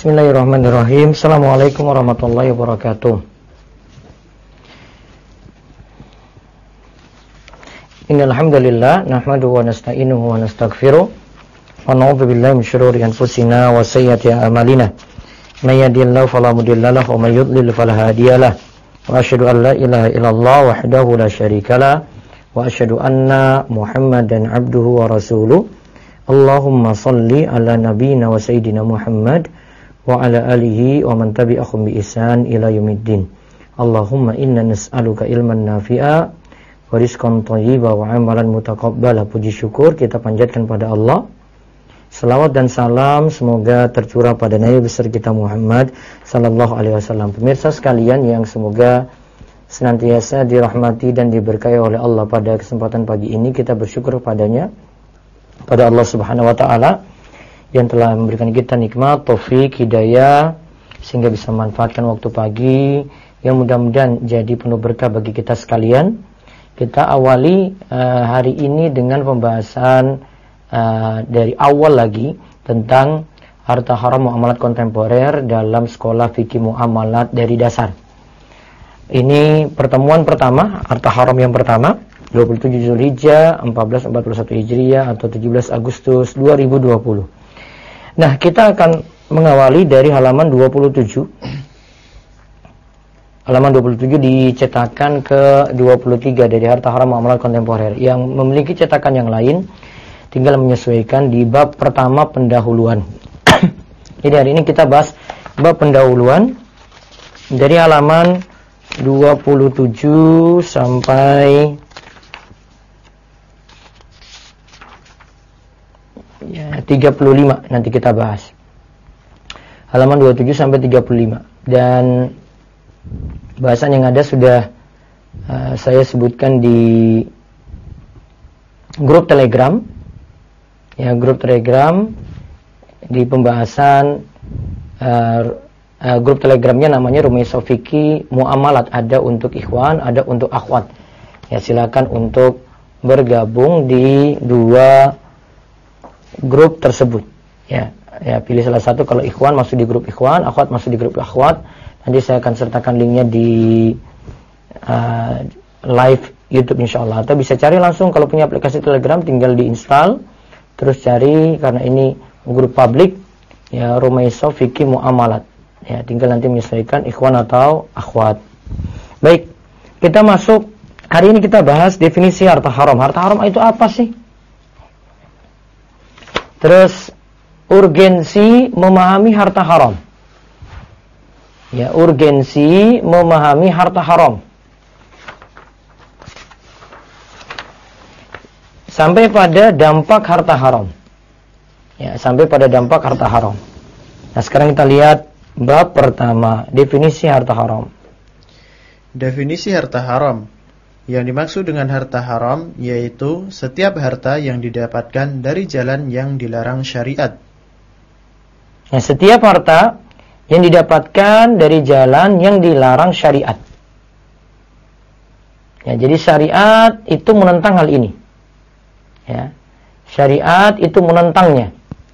Bismillahirrahmanirrahim. Assalamualaikum warahmatullahi wabarakatuh. Innal hamdalillah nahmaduhu wa nasta'inuhu wa nastaghfiruh wa na'udzu billahi min shururi anfusina wa sayyiati a'malina. May yahdihillahu fala mudilla lahu wa may yudlil fala hadiyalah. Wa asyhadu an la ilaha illallah wahdahu la syarikalah wa asyhadu anna Muhammadan abduhu wa rasuluh. Allahumma shalli ala nabiyyina wa sayyidina Muhammad wa ala alihi wa man tabi'ahum bi ihsan ila yaumiddin. Allahumma inna nas'aluka ilman nafi'a wa rizqan thayyiba wa amalan mutaqabbala. Puji syukur kita panjatkan pada Allah. Selawat dan salam semoga tercurah pada Nabi besar kita Muhammad sallallahu alaihi wasallam. Pemirsa sekalian yang semoga senantiasa dirahmati dan diberkahi oleh Allah, pada kesempatan pagi ini kita bersyukur padanya, pada Allah Subhanahu wa taala yang telah memberikan kita nikmat, taufik, hidayah sehingga bisa memanfaatkan waktu pagi yang mudah-mudahan jadi penuh berkah bagi kita sekalian. Kita awali hari ini dengan pembahasan dari awal lagi tentang harta haram muamalat kontemporer dalam sekolah fikih muamalat dari dasar. Ini pertemuan pertama, harta haram yang pertama, 27 Zulhijjah 1441 Hijriah atau 17 Agustus 2020. Nah, kita akan mengawali dari halaman 27. Halaman 27 dicetakan ke 23 dari harta haram muamalat kontemporer. Yang memiliki cetakan yang lain tinggal menyesuaikan di bab pertama pendahuluan. Jadi hari ini kita bahas bab pendahuluan dari halaman 27 sampai 35 nanti kita bahas. Halaman 27 sampai 35. Dan bahasan yang ada sudah saya sebutkan di grup Telegram. Ya, grup Telegram di pembahasan grup Telegramnya namanya Rumaisah Fikih Muamalat. Ada untuk ikhwan, ada untuk akhwat. Ya, silakan untuk bergabung di dua grup tersebut. Ya, pilih salah satu. Kalau ikhwan masuk di grup ikhwan, akhwat masuk di grup akhwat. Nanti saya akan sertakan linknya di live YouTube insyaallah. Atau bisa cari langsung, kalau punya aplikasi Telegram tinggal diinstal, terus cari, karena ini grup publik, ya, Rumaisah Fikih Muamalat. Ya, tinggal nanti menyesuaikan ikhwan atau akhwat. Baik, kita masuk. Hari ini kita bahas definisi harta haram. Harta haram itu apa sih? Terus urgensi memahami harta haram. Ya, urgensi memahami harta haram. Sampai pada dampak harta haram. Ya, sampai pada dampak harta haram. Nah, sekarang kita lihat bab pertama, definisi harta haram. Definisi harta haram. Yang dimaksud dengan harta haram yaitu setiap harta yang didapatkan dari jalan yang dilarang syariat. Nah, setiap harta yang didapatkan dari jalan yang dilarang syariat. Ya, jadi syariat itu menentang hal ini. Ya, syariat itu menentangnya.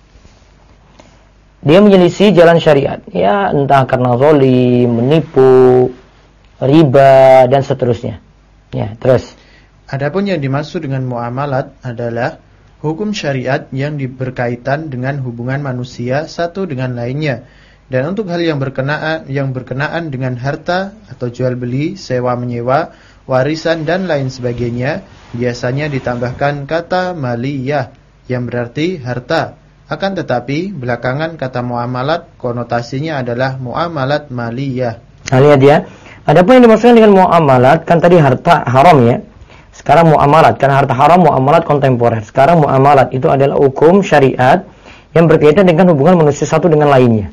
Dia menyelisih jalan syariat. Ya, entah karena zalim, menipu, riba dan seterusnya. Ya, terus. Adapun yang dimaksud dengan muamalat adalah hukum syariat yang berkaitan dengan hubungan manusia satu dengan lainnya. Dan untuk hal yang berkenaan dengan harta atau jual beli, sewa menyewa, warisan dan lain sebagainya, biasanya ditambahkan kata maliyah yang berarti harta. Akan tetapi belakangan kata muamalat konotasinya adalah muamalat maliyah. Nah, lihat ya. Adapun yang dimaksudkan dengan muamalat, kan tadi harta haram ya. Sekarang muamalat, karena harta haram muamalat kontemporer. Sekarang muamalat itu adalah hukum syariat yang berkaitan dengan hubungan manusia satu dengan lainnya.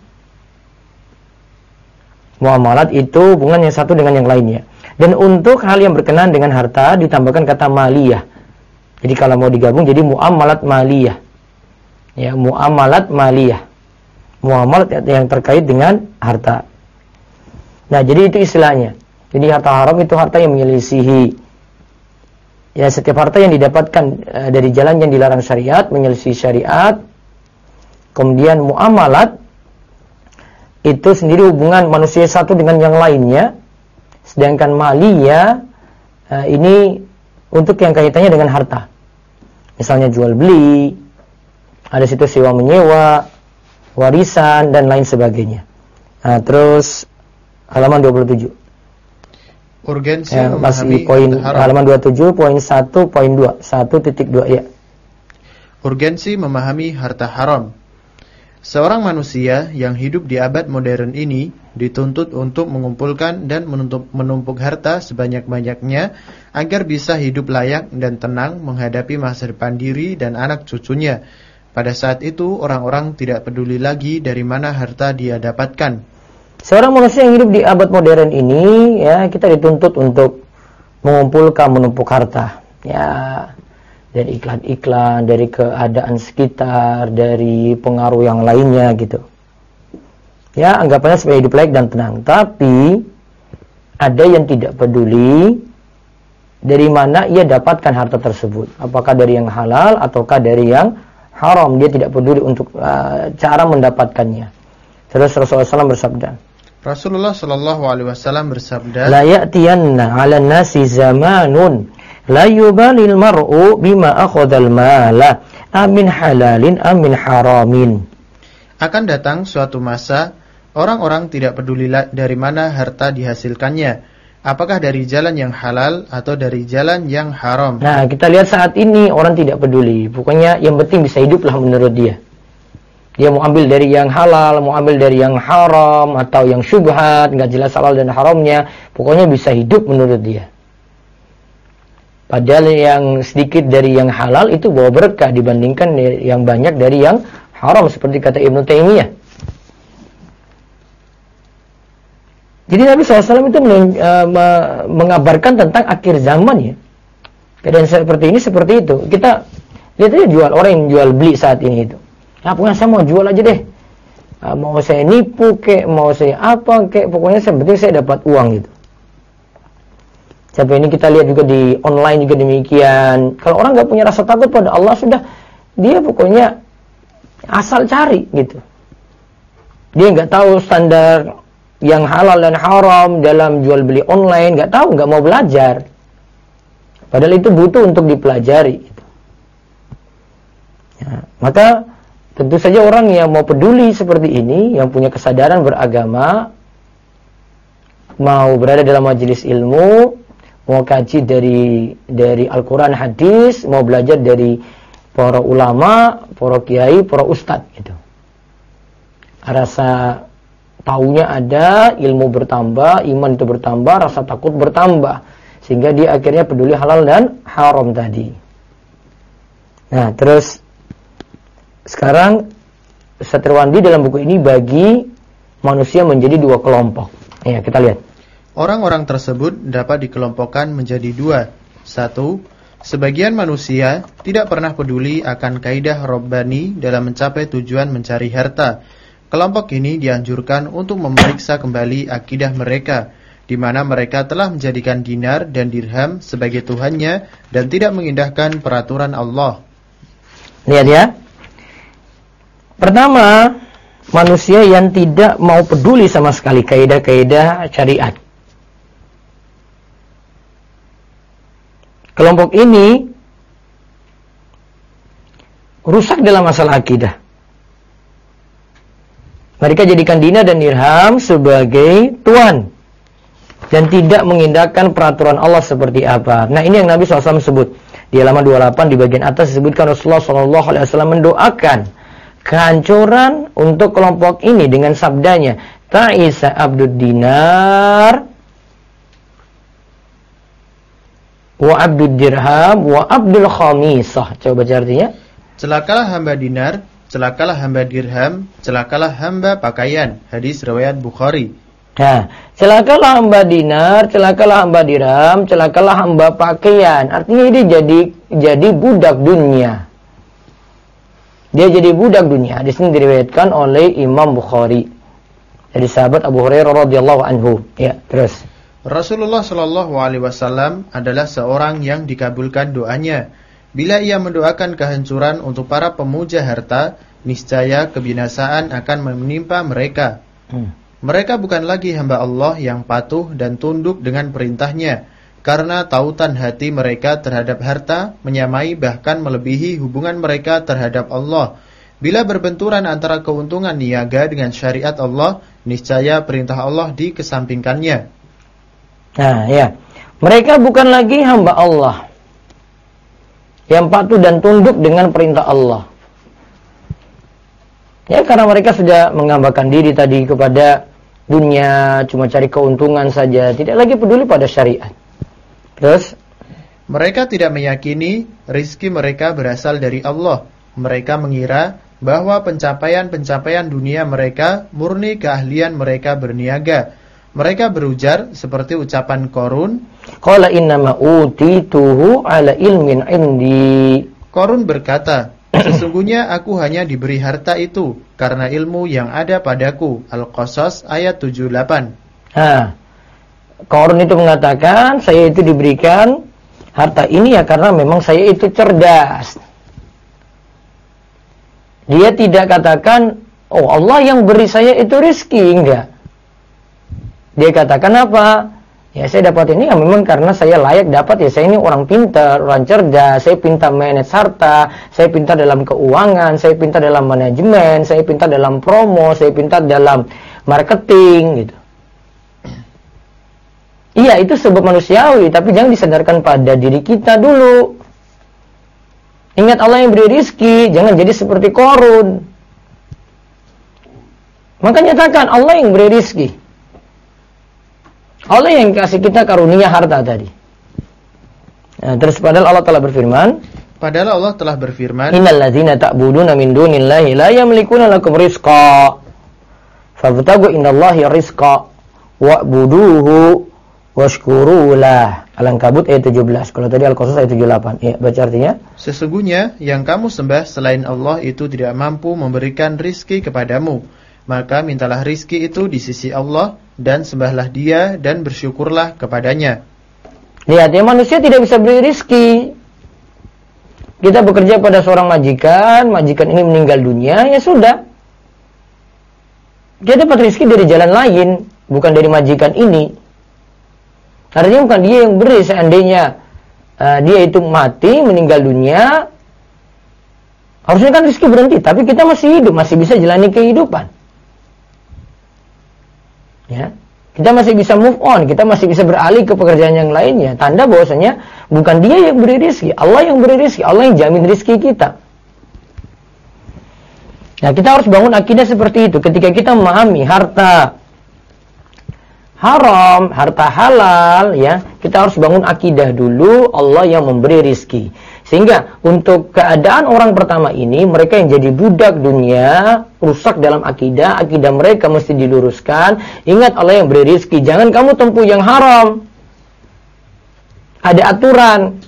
Muamalat itu hubungan yang satu dengan yang lainnya. Dan untuk hal yang berkenaan dengan harta ditambahkan kata maliyah. Jadi kalau mau digabung jadi muamalat maliyah. Ya, muamalat maliyah. Muamalat yang terkait dengan harta. Nah, jadi itu istilahnya. Jadi harta haram itu harta yang menyelisihi. Ya, setiap harta yang didapatkan dari jalan yang dilarang syariat, menyelisihi syariat. Kemudian muamalat itu sendiri hubungan manusia satu dengan yang lainnya. Sedangkan maliyah ini untuk yang kaitannya dengan harta. Misalnya jual beli, ada situ sewa menyewa, warisan dan lain sebagainya. Nah, terus halaman 27. Urgensi masih memahami poin harta haram. halaman 27 poin 1.2 1.2 ya. Urgensi memahami harta haram. Seorang manusia yang hidup di abad modern ini dituntut untuk mengumpulkan dan menumpuk harta sebanyak-banyaknya agar bisa hidup layak dan tenang menghadapi masa depan diri dan anak cucunya. Pada saat itu orang-orang tidak peduli lagi dari mana harta dia dapatkan. Seorang manusia yang hidup di abad modern ini, ya, kita dituntut untuk mengumpulkan, menumpuk harta. Ya, dari iklan-iklan, dari keadaan sekitar, dari pengaruh yang lainnya gitu. Ya, anggapannya supaya hidup layak dan tenang. Tapi ada yang tidak peduli dari mana ia dapatkan harta tersebut. Apakah dari yang halal ataukah dari yang haram. Dia tidak peduli untuk cara mendapatkannya. Terus Rasulullah SAW bersabda, Rasulullah Shallallahu Alaihi Wasallam bersabda, la ya'tiyanna 'alan nasi zamanun la yubalil mar'u bima akhadhal mala amin halalin amin haramin. akan datang suatu masa orang-orang tidak peduli dari mana harta dihasilkannya, apakah dari jalan yang halal atau dari jalan yang haram. Nah, kita lihat saat ini orang tidak peduli. Pokoknya yang penting bisa hiduplah menurut dia. Dia mau ambil dari yang halal, mau ambil dari yang haram, atau yang syubhat, nggak jelas halal dan haramnya. Pokoknya bisa hidup menurut dia. Padahal yang sedikit dari yang halal itu bawa berkah dibandingkan yang banyak dari yang haram, seperti kata Ibnu Taimiyah. Jadi Nabi SAW itu mengabarkan tentang akhir zaman ya. Keadaan seperti ini seperti itu. Kita lihat aja orang yang jual beli saat ini itu. Nah, pokoknya saya mau jual aja deh. Mau saya nipu kek, mau saya apa kek, pokoknya yang penting saya dapat uang gitu. Sampai ini kita lihat juga di online juga demikian. Kalau orang nggak punya rasa takut pada Allah, sudah dia pokoknya asal cari gitu. Dia nggak tahu standar yang halal dan haram dalam jual beli online, nggak tahu, nggak mau belajar. Padahal itu butuh untuk dipelajari. Gitu. Ya, maka tentu saja orang yang mau peduli seperti ini, yang punya kesadaran beragama, mau berada dalam majelis ilmu, mau kaji dari Al-Quran, hadis, mau belajar dari para ulama, para kiai, para ustadz gitu. Rasa taunya ada, ilmu bertambah, iman itu bertambah, rasa takut bertambah, sehingga dia akhirnya peduli halal dan haram tadi. Nah, terus sekarang Ustaz Irwandi dalam buku ini bagi manusia menjadi dua kelompok. Ya, kita lihat. Orang-orang tersebut dapat dikelompokkan menjadi dua. Satu, sebagian manusia tidak pernah peduli akan kaidah Rabbani dalam mencapai tujuan mencari harta. Kelompok ini dianjurkan untuk memeriksa kembali akidah mereka, di mana mereka telah menjadikan dinar dan dirham sebagai Tuhannya dan tidak mengindahkan peraturan Allah. Lihat ya. Pertama, manusia yang tidak mau peduli sama sekali kaidah-kaidah syariat. Kelompok ini rusak dalam masalah akidah. Mereka jadikan dinar dan dirham sebagai tuan dan tidak mengindahkan peraturan Allah seperti apa. Nah, ini yang Nabi SAW sebut di halaman 28 di bagian atas disebutkan Rasulullah SAW mendoakan kehancuran untuk kelompok ini dengan sabdanya, ta'isa abdud dinar wa abdud dirham wa abdul khamisah. Coba baca artinya. Celakalah hamba dinar, celakalah hamba dirham, celakalah hamba pakaian. Hadis riwayat Bukhari. Nah, celakalah hamba dinar, celakalah hamba dirham, celakalah hamba pakaian. Artinya ini jadi budak dunia. Dia jadi budak dunia. Hadis ini diriwayatkan oleh Imam Bukhari dari sahabat Abu Hurairah radhiyallahu anhu. Ya, terus. Rasulullah Shallallahu Alaihi Wasallam adalah seorang yang dikabulkan doanya. Bila ia mendoakan kehancuran untuk para pemuja harta, niscaya kebinasaan akan menimpa mereka. Mereka bukan lagi hamba Allah yang patuh dan tunduk dengan perintahnya, karena tautan hati mereka terhadap harta menyamai bahkan melebihi hubungan mereka terhadap Allah. Bila berbenturan antara keuntungan niaga dengan syariat Allah, niscaya perintah Allah dikesampingkannya. Nah, ya. Mereka bukan lagi hamba Allah yang patuh dan tunduk dengan perintah Allah. Ya, karena mereka sudah menghambakan diri tadi kepada dunia, cuma cari keuntungan saja, tidak lagi peduli pada syariat. Terus, mereka tidak meyakini rizki mereka berasal dari Allah. Mereka mengira bahwa pencapaian-pencapaian dunia mereka murni keahlian mereka berniaga. Mereka berujar seperti ucapan Qarun, qala innama utituhu ala ilmin indi. Qarun berkata, sesungguhnya aku hanya diberi harta itu karena ilmu yang ada padaku. Al-Qasas ayat 78. Qarun itu mengatakan, saya itu diberikan harta ini ya karena memang saya itu cerdas. Dia tidak katakan, oh Allah yang beri saya itu rezeki, enggak. Dia katakan apa? Ya saya dapat ini ya memang karena saya layak dapat, ya saya ini orang pintar, orang cerdas, saya pintar manage harta, saya pintar dalam keuangan, saya pintar dalam manajemen, saya pintar dalam promo, saya pintar dalam marketing gitu. Iya, itu sebab manusiawi, tapi jangan disadarkan pada diri kita dulu. Ingat Allah yang beri rizki, jangan jadi seperti Qarun. Maka nyatakan Allah yang beri rizki. Allah yang kasih kita karunia harta tadi. Nah, terus padahal Allah telah berfirman, Innal ladzina ta'buduna min dunillahi la yamlikuna lakum rizqa. Fabtagu indallahi rizqa wa'buduhu washkurulah. Al-Ankabut ayat 17. Kalau tadi Al-Qasas ayat 78. Ya, baca artinya. Sesungguhnya yang kamu sembah selain Allah itu tidak mampu memberikan rizki kepadamu. Maka mintalah rizki itu di sisi Allah dan sembahlah Dia dan bersyukurlah kepadanya. Lihat ya, manusia tidak bisa beri rizki. Kita bekerja pada seorang majikan ini meninggal dunia, ya sudah. Dia dapat rizki dari jalan lain, bukan dari majikan ini. Artinya bukan dia yang beri. Seandainya dia itu mati, meninggal dunia, harusnya kan rizki berhenti. Tapi kita masih hidup, masih bisa jalani kehidupan. Ya, kita masih bisa move on, kita masih bisa beralih ke pekerjaan yang lainnya. Tanda bahwasanya bukan dia yang beri rizki, Allah yang beri rizki, Allah yang jamin rizki kita. Nah, kita harus bangun akidah seperti itu. Ketika kita memahami harta haram, harta halal, ya, kita harus bangun akidah dulu Allah yang memberi rizki. Sehingga untuk keadaan orang pertama ini, mereka yang jadi budak dunia, rusak dalam akidah mereka mesti diluruskan. Ingat Allah yang beri rizki, jangan kamu tempuh yang haram. Ada aturan.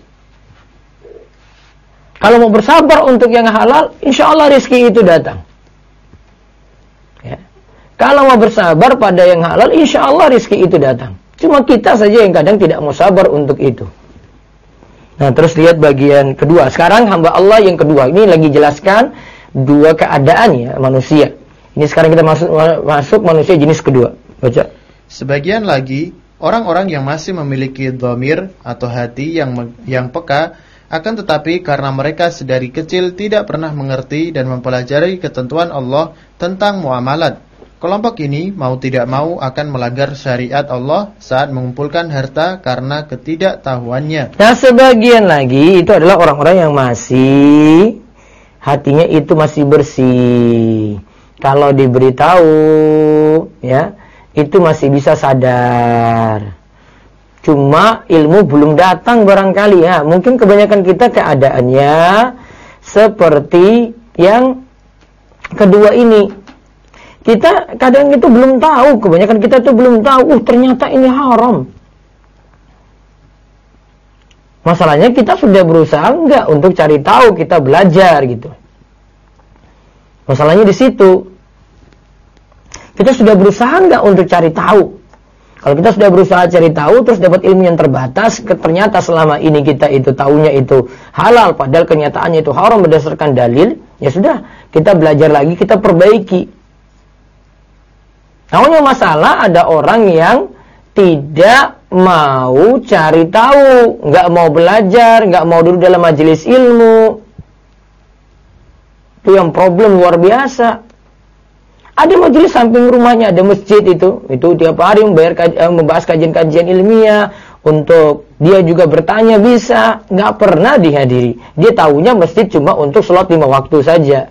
Kalau mau bersabar untuk yang halal, insya Allah rizki itu datang. Ya. Kalau mau bersabar pada yang halal, insya Allah rizki itu datang. Cuma kita saja yang kadang tidak mau sabar untuk itu. Nah, terus lihat bagian kedua. Sekarang hamba Allah yang kedua. Ini lagi jelaskan dua keadaan ya manusia. Ini sekarang kita masuk manusia jenis kedua. Baca. Sebagian lagi, orang-orang yang masih memiliki dhamir atau hati yang peka, akan tetapi karena mereka sedari kecil tidak pernah mengerti dan mempelajari ketentuan Allah tentang muamalat. Kelompok ini mau tidak mau akan melanggar syariat Allah saat mengumpulkan harta karena ketidaktahuannya. Nah, sebagian lagi itu adalah orang-orang yang masih hatinya itu masih bersih. Kalau diberitahu, ya, itu masih bisa sadar. Cuma ilmu belum datang barangkali ya. Mungkin kebanyakan kita keadaannya seperti yang kedua ini. Kita kadang itu belum tahu, kebanyakan kita tuh belum tahu, ternyata ini haram. Masalahnya kita sudah berusaha enggak untuk cari tahu, kita belajar gitu. Masalahnya di situ. Kita sudah berusaha enggak untuk cari tahu. Kalau kita sudah berusaha cari tahu, terus dapat ilmu yang terbatas, ternyata selama ini kita itu tahunya itu halal, padahal kenyataannya itu haram berdasarkan dalil, ya sudah, kita belajar lagi, kita perbaiki. Namanya masalah ada orang yang tidak mau cari tahu, nggak mau belajar, nggak mau duduk dalam majelis ilmu. Itu yang problem luar biasa. Ada majelis samping rumahnya, ada masjid itu tiap hari membahas kajian-kajian ilmiah. Untuk dia juga bertanya bisa, nggak pernah dihadiri. Dia tahunya masjid cuma untuk sholat 5 waktu saja.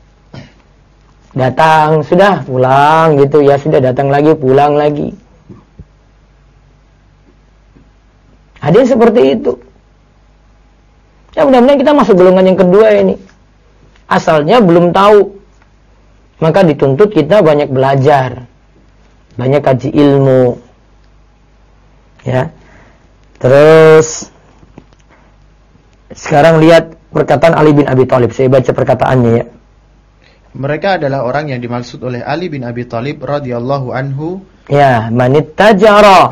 Datang, sudah pulang gitu ya, sudah datang lagi, pulang lagi. Ada yang seperti itu. Ya mudah-mudahan kita masuk golongan yang kedua ini. Asalnya belum tahu. Maka dituntut kita banyak belajar. Banyak kaji ilmu. Ya. Terus sekarang lihat perkataan Ali bin Abi Thalib. Saya baca perkataannya ya. Mereka adalah orang yang dimaksud oleh Ali bin Abi Thalib radhiyallahu anhu. Ya, manittajara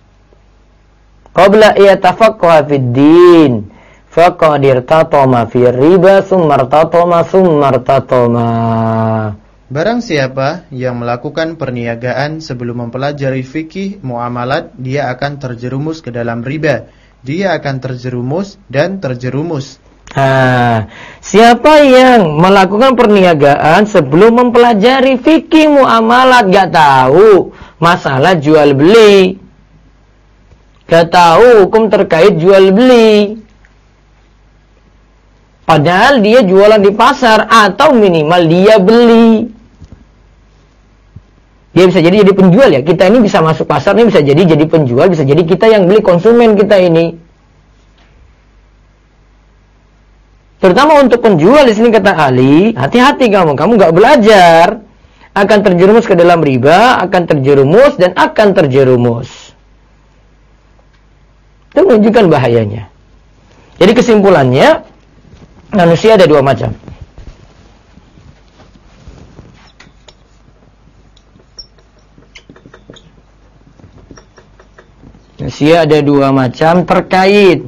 qabla yatafaqqa fid din faqad irtatama fi riba summa irtatama. Barang siapa yang melakukan perniagaan sebelum mempelajari fikih muamalat, dia akan terjerumus ke dalam riba. Dia akan terjerumus dan terjerumus. Siapa yang melakukan perniagaan sebelum mempelajari fikih muamalat, gak tahu masalah jual beli, gak tahu hukum terkait jual beli, padahal dia jualan di pasar atau minimal dia beli. Dia bisa jadi penjual ya. Kita ini bisa masuk pasar ini bisa jadi penjual, bisa jadi kita yang beli, konsumen kita ini. Terutama untuk penjual di sini kata Ali, hati-hati kamu nggak belajar akan terjerumus ke dalam riba, akan terjerumus dan akan terjerumus. Itu menunjukkan bahayanya. Jadi kesimpulannya, manusia ada 2 macam. Manusia ada 2 macam terkait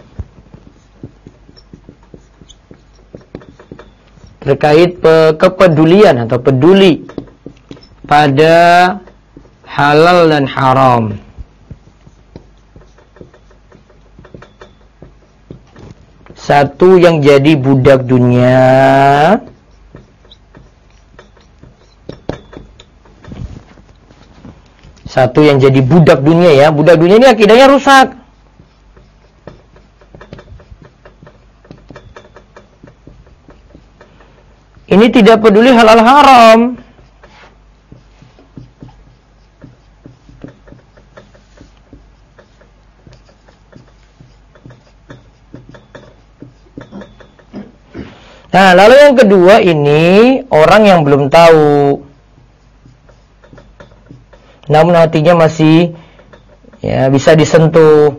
kepedulian atau peduli pada halal dan haram. Satu yang jadi budak dunia, satu yang jadi budak dunia ya. Budak dunia ini akidahnya rusak. Ini tidak peduli halal haram. Nah, lalu yang kedua ini orang yang belum tahu, namun hatinya masih ya bisa disentuh.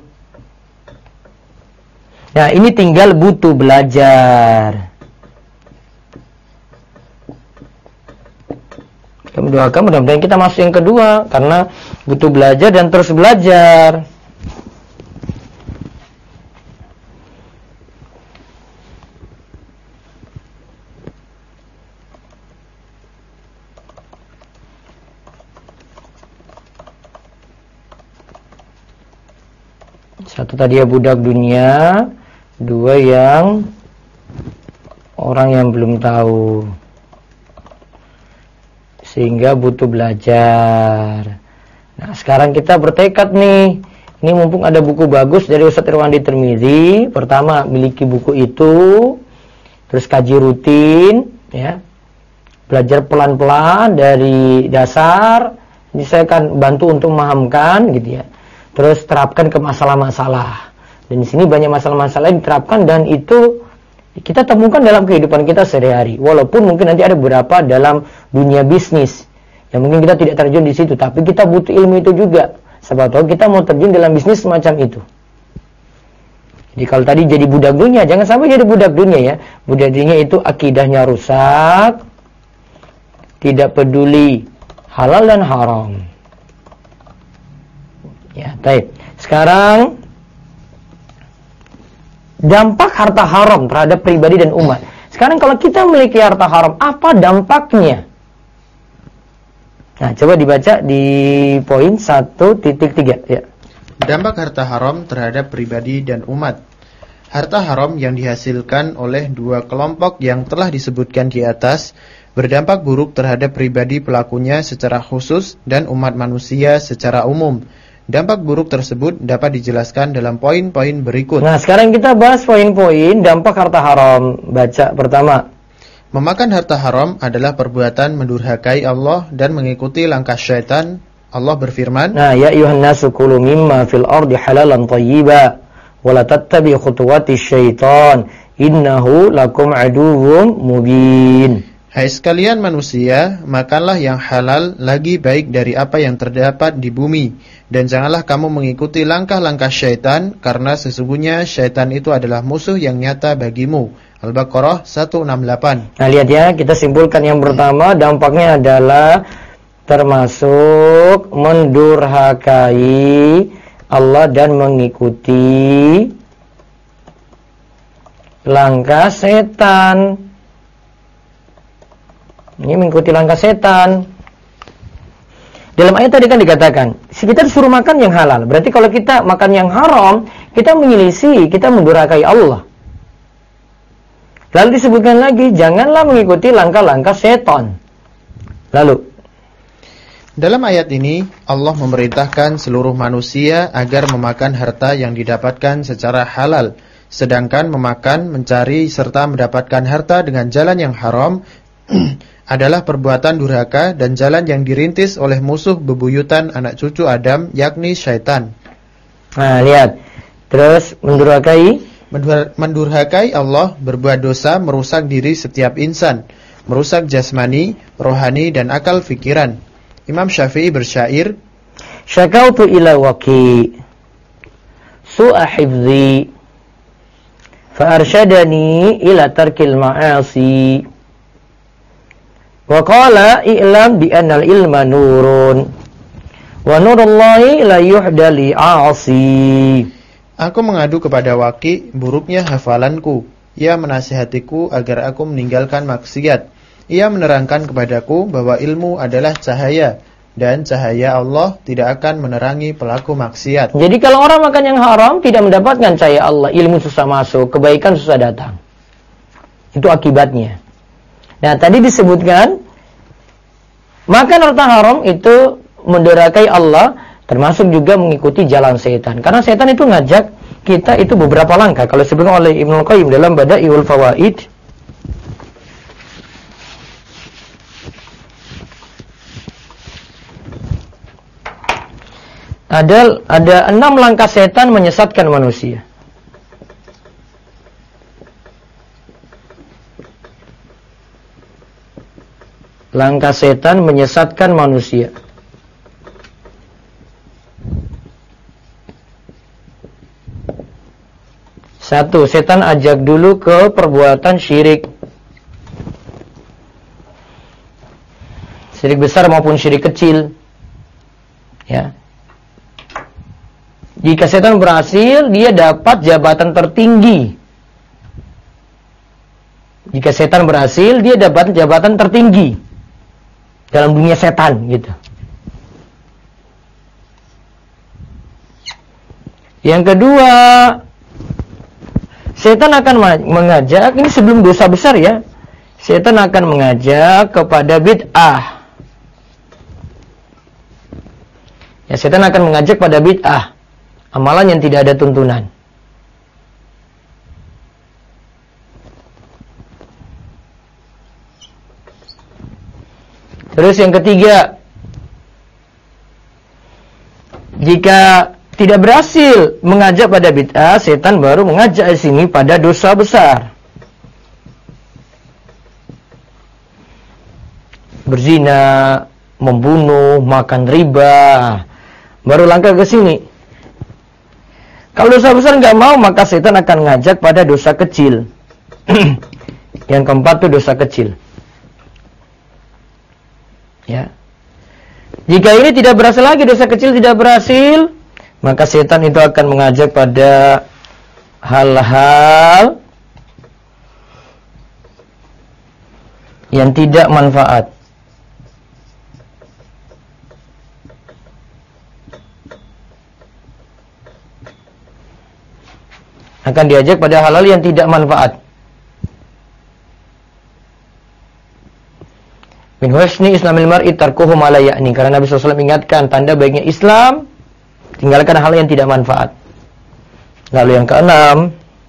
Nah, ini tinggal butuh belajar. Kami doakan mudah-mudahan kita masuk yang kedua, karena butuh belajar dan terus belajar. Satu tadi ya budak dunia, 2 yang orang yang belum tahu, sehingga butuh belajar. Nah, sekarang kita bertekad nih. Ini mumpung ada buku bagus dari Ustaz Irwandi Tirmizi. Pertama, miliki buku itu. Terus kaji rutin, ya. Belajar pelan-pelan dari dasar. Ini saya akan bantu untuk memahamkan, gitu ya. Terus terapkan ke masalah-masalah. Dan di sini banyak masalah-masalah yang diterapkan dan itu kita temukan dalam kehidupan kita sehari-hari. Walaupun mungkin nanti ada beberapa dalam dunia bisnis yang mungkin kita tidak terjun di situ, tapi kita butuh ilmu itu juga. Sebab tahu kita mau terjun dalam bisnis semacam itu. Jadi kalau tadi jadi budak dunia, jangan sampai jadi budak dunia ya. Budak dunia itu akidahnya rusak, tidak peduli halal dan haram. Ya, baik. Sekarang dampak harta haram terhadap pribadi dan umat. Sekarang kalau kita memiliki harta haram, apa dampaknya? Nah, coba dibaca di poin 1.3 ya. Dampak harta haram terhadap pribadi dan umat. Harta haram yang dihasilkan oleh dua kelompok yang telah disebutkan di atas berdampak buruk terhadap pribadi pelakunya secara khusus dan umat manusia secara umum. Dampak buruk tersebut dapat dijelaskan dalam poin-poin berikut. Nah, sekarang kita bahas poin-poin dampak harta haram. Baca pertama. Memakan harta haram adalah perbuatan mendurhakai Allah dan mengikuti langkah syaitan. Allah berfirman, Nah, ya ayuhan nasu kulu mimma fil ardi halalan thayyiba wa la tattabi'u khutuwatis syaitan innahu lakum aduwwum mubin. Hai sekalian manusia, makanlah yang halal lagi baik dari apa yang terdapat di bumi, dan janganlah kamu mengikuti langkah-langkah syaitan, karena sesungguhnya syaitan itu adalah musuh yang nyata bagimu. Al-Baqarah 168. Nah, lihat ya, kita simpulkan yang pertama, dampaknya adalah termasuk mendurhakai Allah dan mengikuti langkah setan. Ini mengikuti langkah setan. Dalam ayat tadi kan dikatakan, kita disuruh makan yang halal. Berarti kalau kita makan yang haram, kita menyelisih, kita mendurhakai Allah. Lalu disebutkan lagi, janganlah mengikuti langkah-langkah setan. Lalu, dalam ayat ini, Allah memerintahkan seluruh manusia agar memakan harta yang didapatkan secara halal. Sedangkan memakan, mencari, serta mendapatkan harta dengan jalan yang haram adalah perbuatan durhaka dan jalan yang dirintis oleh musuh bebuyutan anak cucu Adam, yakni syaitan. Nah, lihat. Terus Mendurhakai Allah, berbuat dosa, merusak diri setiap insan, merusak jasmani, rohani, dan akal fikiran. Imam Syafi'i bersyair, Syakautu ila waqi su'a hifzi fa arsyadani ila tarkil ma'asi wa qala i'lam bi annal ilma nurun wa nurullahi la yuhdali 'asi. Aku mengadu kepada Waqi buruknya hafalanku. Ia menasihatiku agar aku meninggalkan maksiat. Ia menerangkan kepadaku bahwa ilmu adalah cahaya, dan cahaya Allah tidak akan menerangi pelaku maksiat. Jadi kalau orang makan yang haram tidak mendapatkan cahaya Allah, ilmu susah masuk, kebaikan susah datang. Itu akibatnya. Nah, tadi disebutkan makan harta haram itu mendurhakai Allah, termasuk juga mengikuti jalan setan. Karena setan itu ngajak kita itu beberapa langkah. Kalau disebutkan oleh Ibnu Qayyim dalam Bada'iul Fawaid, ada 6 langkah setan menyesatkan manusia. Langkah setan menyesatkan manusia. Satu, setan ajak dulu ke perbuatan syirik. Syirik besar maupun syirik kecil. Ya. Jika setan berhasil, dia dapat jabatan tertinggi. Jika setan berhasil, dia dapat jabatan tertinggi dalam dunia setan, gitu. Yang kedua, setan akan mengajak, ini sebelum dosa besar ya, setan akan mengajak kepada bid'ah. Ya, setan akan mengajak pada bid'ah, amalan yang tidak ada tuntunan. Terus yang ketiga, jika tidak berhasil mengajak pada bid'ah, setan baru mengajak di sini pada dosa besar. Berzina, membunuh, makan riba. Baru langkah ke sini. Kalau dosa besar nggak mau, maka setan akan ngajak pada dosa kecil. Yang keempat itu dosa kecil. Ya. Jika ini tidak berhasil lagi, dosa kecil tidak berhasil, maka setan itu akan mengajak pada hal-hal yang tidak manfaat. Akan diajak pada hal-hal yang tidak manfaat. Min husni islamil mar'i tarkuhu ma la ya'ni. Karena Nabi SAW ingatkan tanda baiknya Islam, tinggalkan hal yang tidak manfaat. Lalu yang keenam,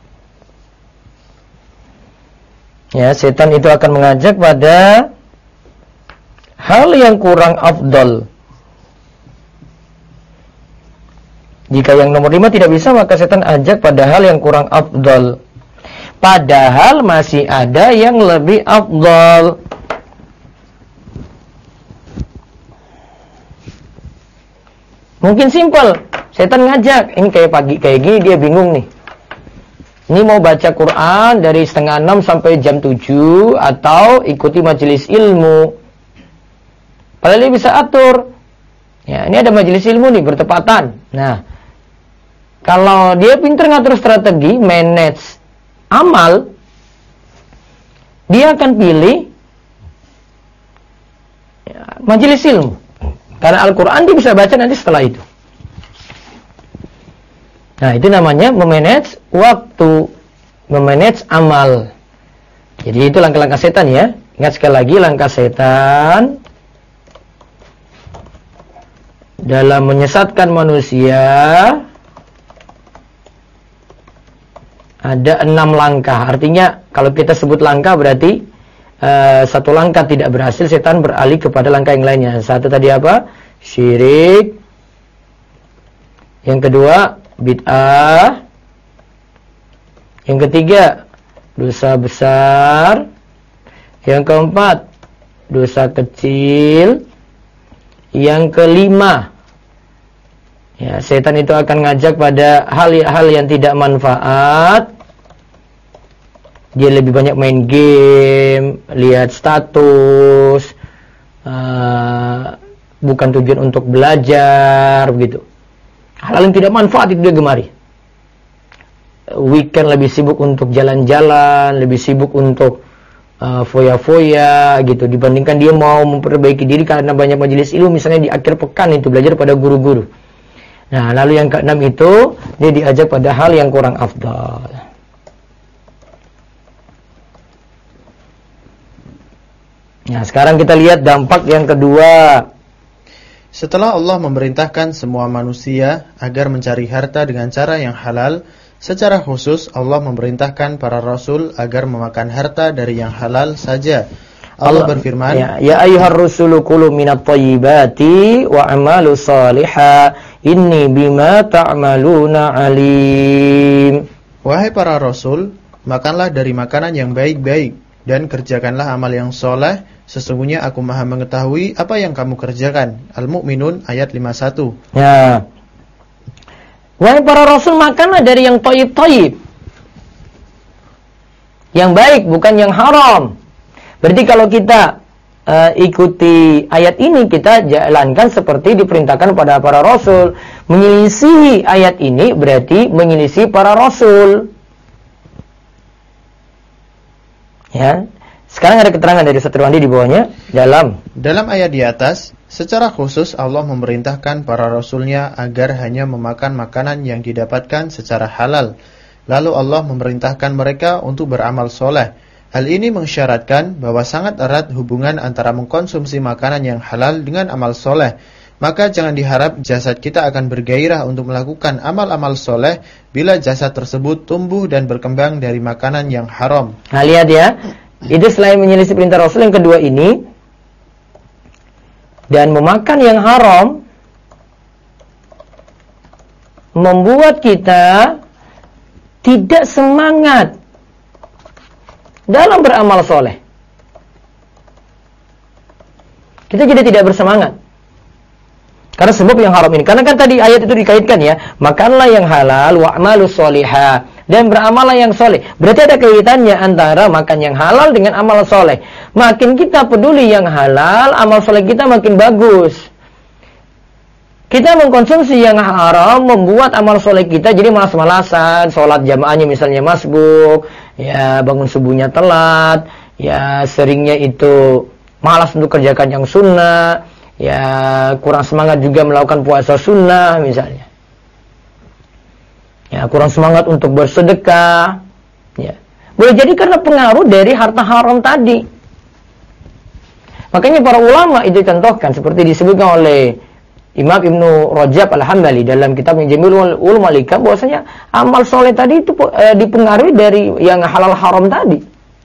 ya, setan itu akan mengajak pada hal yang kurang afdal. Jika yang nomor 5 tidak bisa, maka setan ajak pada hal yang kurang afdal. Padahal masih ada yang lebih afdal. Mungkin simpel, setan ngajak, ini kayak pagi kayak gini dia bingung nih. Ini mau baca Quran dari 5:30 sampai jam 7 atau ikuti majelis ilmu. Padahal dia bisa atur. Ya, ini ada majelis ilmu nih bertepatan. Nah, kalau dia pintar ngatur strategi, manage amal, dia akan pilih ya, majelis ilmu. Karena Al-Quran dia bisa baca nanti setelah itu. Nah, itu namanya memanage waktu, memanage amal. Jadi itu langkah-langkah setan ya. Ingat sekali lagi, langkah setan dalam menyesatkan manusia ada 6 langkah. Artinya kalau kita sebut langkah berarti satu langkah tidak berhasil, setan beralih kepada langkah yang lainnya. Satu tadi apa? Syirik. Yang kedua, bid'ah. Yang ketiga, dosa besar. Yang keempat, dosa kecil. Yang kelima, ya, setan itu akan ngajak pada hal-hal yang tidak manfaat. Dia lebih banyak main game, lihat status, bukan tujuan untuk belajar, begitu. Hal yang tidak manfaat itu dia gemari. Weekend lebih sibuk untuk jalan-jalan, lebih sibuk untuk foya-foya, gitu. Dibandingkan dia mau memperbaiki diri karena banyak majelis ilmu, misalnya di akhir pekan itu belajar pada guru-guru. Nah, lalu yang keenam itu dia diajak pada hal yang kurang afdal. Nah, sekarang kita lihat dampak yang kedua. Setelah Allah memerintahkan semua manusia agar mencari harta dengan cara yang halal, secara khusus Allah memerintahkan para rasul agar memakan harta dari yang halal saja. Allah berfirman, ya ayyuhar rusulu kulu minat thayyibati wa amalu salihah inni bima ta'maluna alim. Wahai para rasul, makanlah dari makanan yang baik-baik dan kerjakanlah amal yang soleh. Sesungguhnya aku maha mengetahui apa yang kamu kerjakan. Al-Mu'minun ayat 51. Ya. Wahai para rasul, makanlah dari yang thayyib-thayyib. Yang baik, bukan yang haram. Berarti kalau kita ikuti ayat ini, kita jalankan seperti diperintahkan pada para rasul. Menyelisihi ayat ini berarti menyelisihi para rasul. Ya. Sekarang ada keterangan dari Ustaz Irwandi di bawahnya. Dalam ayat di atas, secara khusus Allah memerintahkan para rasulnya agar hanya memakan makanan yang didapatkan secara halal. Lalu Allah memerintahkan mereka untuk beramal soleh. Hal ini mensyaratkan bahwa sangat erat hubungan antara mengkonsumsi makanan yang halal dengan amal soleh. Maka jangan diharap jasad kita akan bergairah untuk melakukan amal-amal soleh bila jasad tersebut tumbuh dan berkembang dari makanan yang haram. Nah, lihat ya. Itu selain menyelisih perintah Rasul yang kedua ini, dan memakan yang haram membuat kita tidak semangat dalam beramal soleh. Kita jadi tidak bersemangat karena sebab yang haram ini. Karena kan tadi ayat itu dikaitkan ya, makanlah yang halal wa'malus solihah, dan beramallah yang soleh. Berarti ada kaitannya antara makan yang halal dengan amal soleh. Makin kita peduli yang halal, amal soleh kita makin bagus. Kita mengkonsumsi yang haram membuat amal soleh kita jadi malas-malasan. Sholat jamaahnya misalnya masbuk, ya bangun subuhnya telat, ya seringnya itu malas untuk kerjakan yang sunnah, ya kurang semangat juga melakukan puasa sunnah misalnya. Ya, kurang semangat untuk bersedekah. Ya. Boleh jadi karena pengaruh dari harta haram tadi. Makanya para ulama itu contohkan seperti disebutkan oleh Imam Ibnu Rajab Al-Hambali dalam kitabnya Jami'ul Ulum Al-Hikam, bahwasanya amal soleh tadi itu dipengaruhi dari yang halal haram tadi.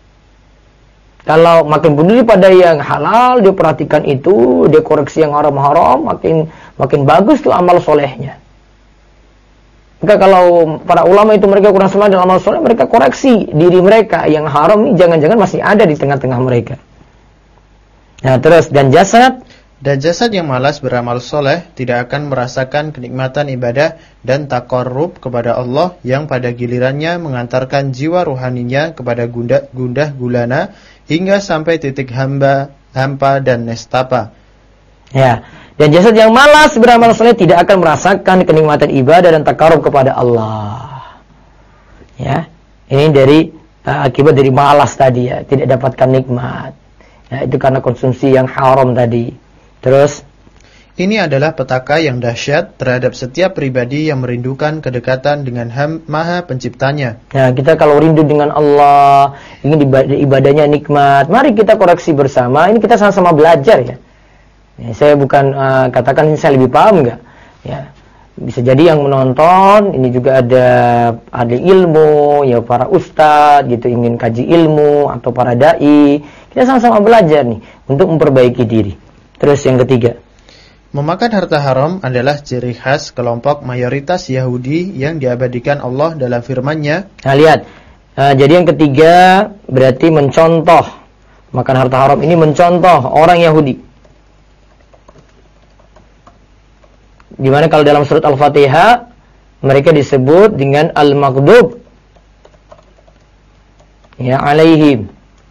Kalau makin peduli pada yang halal, dia perhatikan itu, dia koreksi yang haram-haram, makin bagus tuh amal solehnya. Maka kalau para ulama itu mereka kurang semangat dalam amal soleh, mereka koreksi diri mereka yang haram ini jangan-jangan masih ada di tengah-tengah mereka. Nah terus, dan jasad yang malas beramal soleh tidak akan merasakan kenikmatan ibadah dan takarrub kepada Allah yang pada gilirannya mengantarkan jiwa ruhaninya kepada gundah gulana hingga sampai titik hampa dan nestapa. Ya, dan jasad yang malas beramal soleh tidak akan merasakan kenikmatan ibadah dan takarrub kepada Allah. Ya, ini dari akibat dari malas tadi ya, tidak dapatkan nikmat. Ya, itu karena konsumsi yang haram tadi. Terus, ini adalah petaka yang dahsyat terhadap setiap pribadi yang merindukan kedekatan dengan Maha Penciptanya. Nah, kita kalau rindu dengan Allah, ingin ibadahnya nikmat, mari kita koreksi bersama. Ini kita sama-sama belajar ya. Saya bukan katakan saya lebih paham enggak. Ya. Bisa jadi yang menonton ini juga ada ahli ilmu, ya para ustadz gitu ingin kaji ilmu atau para dai. Kita sama-sama belajar nih untuk memperbaiki diri. Terus yang ketiga, memakan harta haram adalah ciri khas kelompok mayoritas Yahudi yang diabadikan Allah dalam firman-Nya. Nah, lihat. Jadi yang ketiga berarti mencontoh. Makan harta haram ini mencontoh orang Yahudi. Dimana kalau dalam surat Al-Fatihah mereka disebut dengan Al-Maghdub ya alaihim.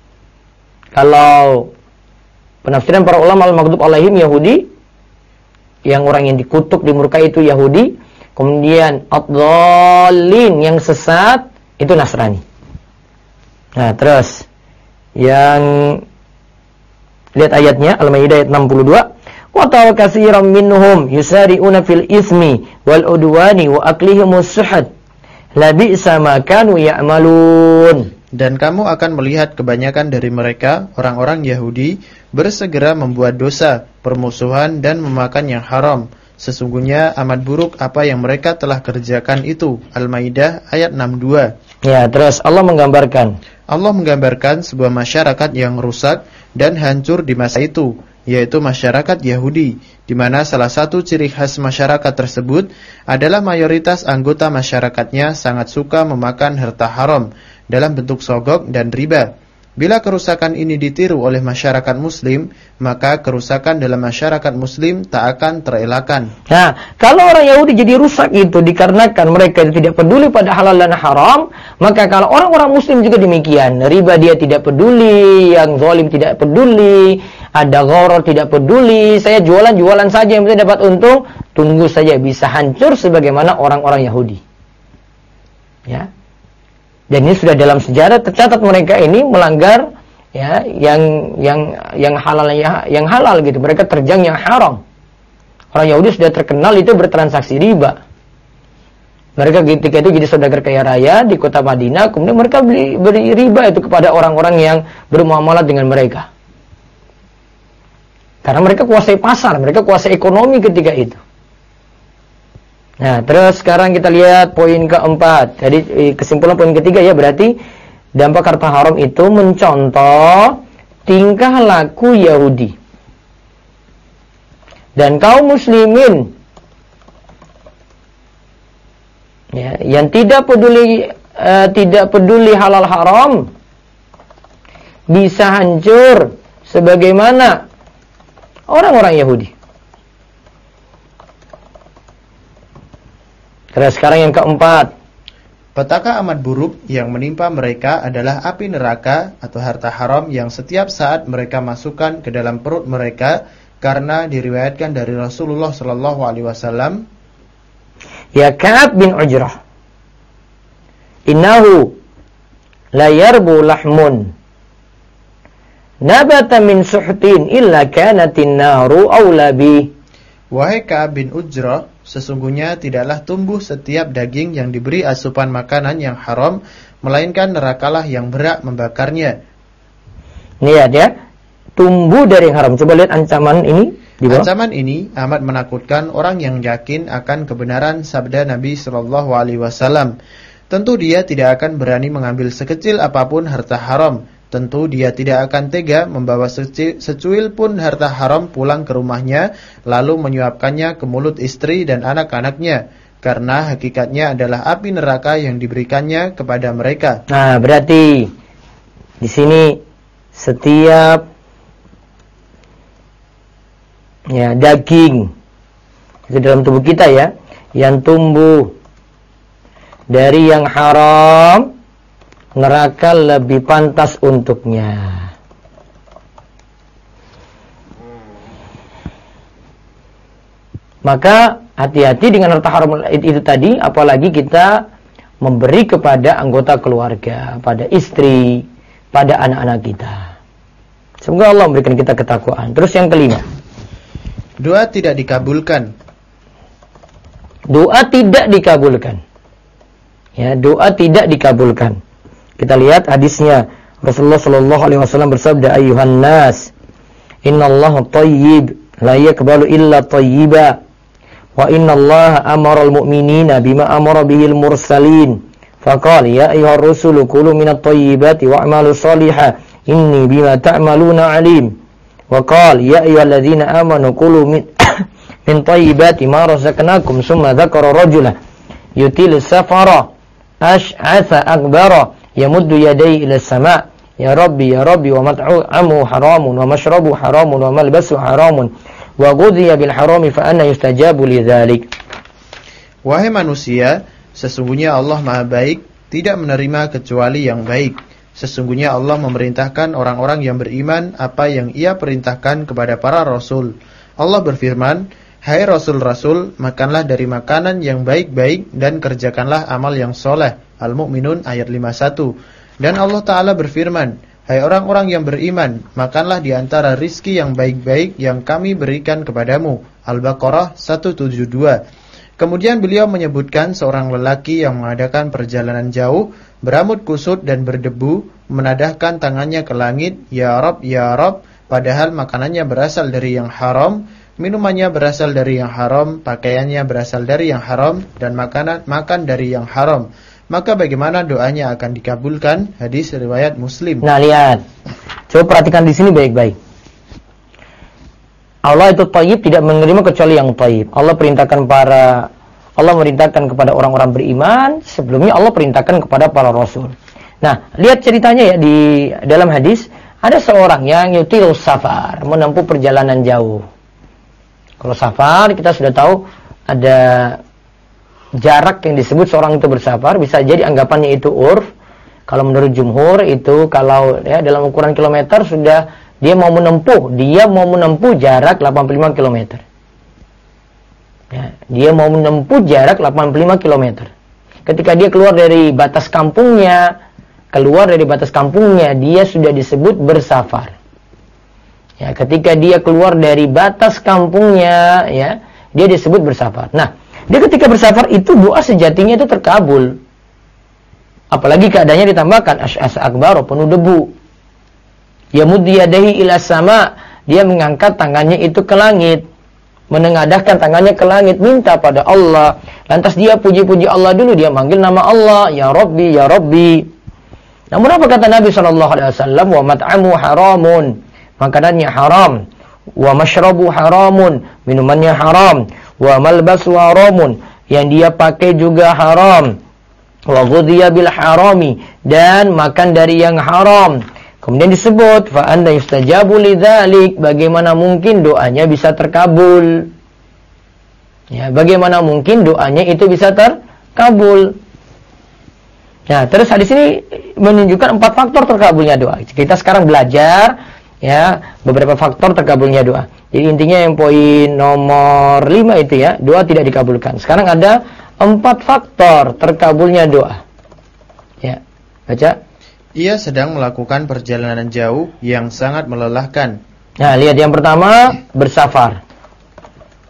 Kalau penafsiran para ulama Al-Maghdub alaihim Yahudi, yang orang yang dikutuk dimurkai itu Yahudi. Kemudian ad-dhallin yang sesat itu Nasrani. Nah terus yang lihat ayatnya Al-Maidah ayat 62. Wa tara katsiran minhum yusari'una fil ismi wal udwani wa aklihimus suhad la bi'sa ma kanu ya'malun. Dan kamu akan melihat kebanyakan dari mereka, orang-orang Yahudi, bersegera membuat dosa, permusuhan dan memakan yang haram. Sesungguhnya amat buruk apa yang mereka telah kerjakan itu. Al-Maidah ayat 62. Ya, terus Allah menggambarkan sebuah masyarakat yang rusak dan hancur di masa itu, yaitu masyarakat Yahudi, di mana salah satu ciri khas masyarakat tersebut adalah mayoritas anggota masyarakatnya sangat suka memakan harta haram dalam bentuk sogok dan riba. Bila kerusakan ini ditiru oleh masyarakat muslim, maka kerusakan dalam masyarakat muslim tak akan terelakkan. Nah, kalau orang Yahudi jadi rusak itu dikarenakan mereka tidak peduli pada halal dan haram, maka kalau orang-orang muslim juga demikian. Riba dia tidak peduli, yang zalim tidak peduli, ada gharar tidak peduli, saya jualan saja yang penting dapat untung, tunggu saja bisa hancur sebagaimana orang-orang Yahudi. Ya. Dan ini sudah dalam sejarah tercatat mereka ini melanggar ya yang halal gitu. Mereka terjang yang haram. Orang Yahudi sudah terkenal itu bertransaksi riba. Mereka ketika itu jadi saudagar kaya raya di kota Madinah, kemudian mereka beri riba itu kepada orang-orang yang bermuamalah dengan mereka. Karena mereka kuasai pasar, mereka kuasai ekonomi ketika itu. Nah, terus sekarang kita lihat poin keempat. Jadi kesimpulan poin ketiga ya, berarti dampak harta haram itu mencontoh tingkah laku Yahudi. Dan kaum muslimin ya, yang tidak peduli halal haram bisa hancur sebagaimana orang-orang Yahudi. Terus sekarang yang keempat. Petaka amat buruk yang menimpa mereka adalah api neraka atau harta haram yang setiap saat mereka masukkan ke dalam perut mereka, karena diriwayatkan dari Rasulullah SAW. Ya Ka'ab bin Ujrah, innahu la yarbu lahmun nabata min suhtin illa kanatin naru awla bih. Wahai Ka'ab bin Ujrah, sesungguhnya tidaklah tumbuh setiap daging yang diberi asupan makanan yang haram, melainkan nerakalah yang berat membakarnya. Lihat ya, tumbuh dari yang haram. Coba lihat ancaman ini di bawah. Ancaman ini amat menakutkan orang yang yakin akan kebenaran sabda Nabi Shallallahu Alaihi Wasallam. Tentu dia tidak akan berani mengambil sekecil apapun harta haram. Tentu dia tidak akan tega membawa secuil pun harta haram pulang ke rumahnya, lalu menyuapkannya ke mulut istri dan anak-anaknya, karena hakikatnya adalah api neraka yang diberikannya kepada mereka. Nah, berarti di sini setiap daging itu dalam tubuh kita ya, yang tumbuh dari yang haram, neraka lebih pantas untuknya. Maka hati-hati dengan harta haram itu tadi, apalagi kita memberi kepada anggota keluarga, pada istri, pada anak-anak kita. Semoga Allah memberikan kita ketakwaan. Terus yang kelima, doa tidak dikabulkan. Doa tidak dikabulkan. Ya, doa tidak dikabulkan. Kita lihat hadisnya. Rasulullah sallallahu alaihi wasallam bersabda, "Ayyuhan nas, innallaha thayyib, la yaqbalu illa thayyiba. Wa innallaha amara al-mu'minina bima amara bihil mursalin. Faqala ya ayyuhar rusulu kulu minat thayyibati wa'malu shalihan, inni bima ta'maluna alim. Wa qala ya ayyuhalladzina amanu kulu min thayyibati ma razaqnakum." Summa dzakara rajulan yutil safara ash'atha akbara yamuddu yadayhi ila sama', ya rabbi wa mat'amu haramun wa mashrabu haramun wa malbasu haramun wa ghudhiya bil harami fa anna yustajabu lidzalik. Wahai manusia, sesungguhnya Allah Maha baik, tidak menerima kecuali yang baik. Sesungguhnya Allah memerintahkan orang-orang yang beriman apa yang Ia perintahkan kepada para rasul. Allah berfirman, "Hai rasul-rasul, makanlah dari makanan yang baik-baik dan kerjakanlah amal yang soleh." Al-Mu'minun ayat 51. Dan Allah Ta'ala berfirman, "Hai orang-orang yang beriman, makanlah di antara rizki yang baik-baik yang kami berikan kepadamu." Al-Baqarah 172. Kemudian beliau menyebutkan seorang lelaki yang mengadakan perjalanan jauh, berambut kusut dan berdebu, menadahkan tangannya ke langit, "Ya Rabb, ya Rabb," padahal makanannya berasal dari yang haram, minumannya berasal dari yang haram, pakaiannya berasal dari yang haram, dan makan dari yang haram. Maka bagaimana doanya akan dikabulkan? Hadis riwayat Muslim. Nah, lihat. Coba perhatikan di sini baik-baik. Allah itu thayyib, tidak menerima kecuali yang thayyib. Allah merintahkan kepada orang-orang beriman, sebelumnya Allah perintahkan kepada para rasul. Nah, lihat ceritanya ya di dalam hadis, ada seorang yang yutil safar, menempuh perjalanan jauh. Kalau safar kita sudah tahu ada jarak yang disebut seorang itu bersafar, bisa jadi anggapannya itu urf. Kalau menurut jumhur itu kalau ya dalam ukuran kilometer sudah dia mau menempuh jarak 85 km. Ya, dia mau menempuh jarak 85 km. Ketika dia keluar dari batas kampungnya, dia sudah disebut bersafar. Ya, ketika dia keluar dari batas kampungnya, ya, dia disebut bersafar. Nah, dia ketika bersafar itu doa sejatinya itu terkabul. Apalagi keadaannya ditambahkan ash'asa akbar, penuh debu. Yamuddu yadayhi ila sama, dia mengangkat tangannya itu ke langit, menengadahkan tangannya ke langit, minta pada Allah. Lantas dia puji-puji Allah dulu, dia manggil nama Allah, ya Rabbi, ya Rabbi. Namun apa kata Nabi SAW? Wa mat'amu haramun, makanannya haram. Wa mashrabu haramun, minumannya haram. Wa malbasu haramun, yang dia pakai juga haram. Wa ghudhiya bil harami, dan makan dari yang haram. Kemudian disebut fa anna yustajabu lidzalik, bagaimana mungkin doanya bisa terkabul? Ya, bagaimana mungkin doanya itu bisa terkabul? Nah, terus hadis ini menunjukkan 4 faktor terkabulnya doa. Kita sekarang belajar ya beberapa faktor terkabulnya doa. Jadi intinya yang poin nomor 5 itu ya, doa tidak dikabulkan. Sekarang ada 4 faktor terkabulnya doa. Ya, baca. Ia sedang melakukan perjalanan jauh yang sangat melelahkan. Nah, lihat yang pertama, bersafar.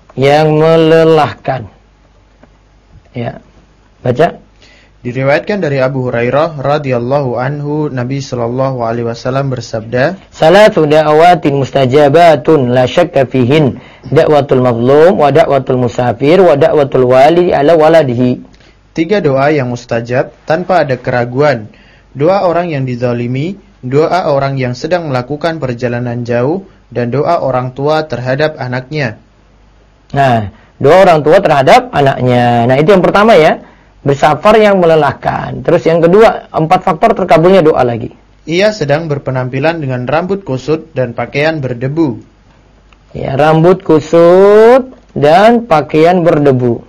yang melelahkan. Ya. Baca. Diriwayatkan dari Abu Hurairah radhiyallahu anhu, Nabi sallallahu alaihi wasallam bersabda, "Salatu da'awatin mustajabatun la syakka fihin, da'watul mazlum wa da'watul musafir wa da'watul wali ala waladihi." 3 doa yang mustajab tanpa ada keraguan. Doa orang yang dizalimi, doa orang yang sedang melakukan perjalanan jauh, dan doa orang tua terhadap anaknya. Nah, doa orang tua terhadap anaknya. Nah, itu yang pertama ya. Bersafar yang melelahkan. Terus yang kedua, 4 faktor terkabulnya doa lagi. Ia sedang berpenampilan dengan rambut kusut dan pakaian berdebu. Ya, rambut kusut dan pakaian berdebu.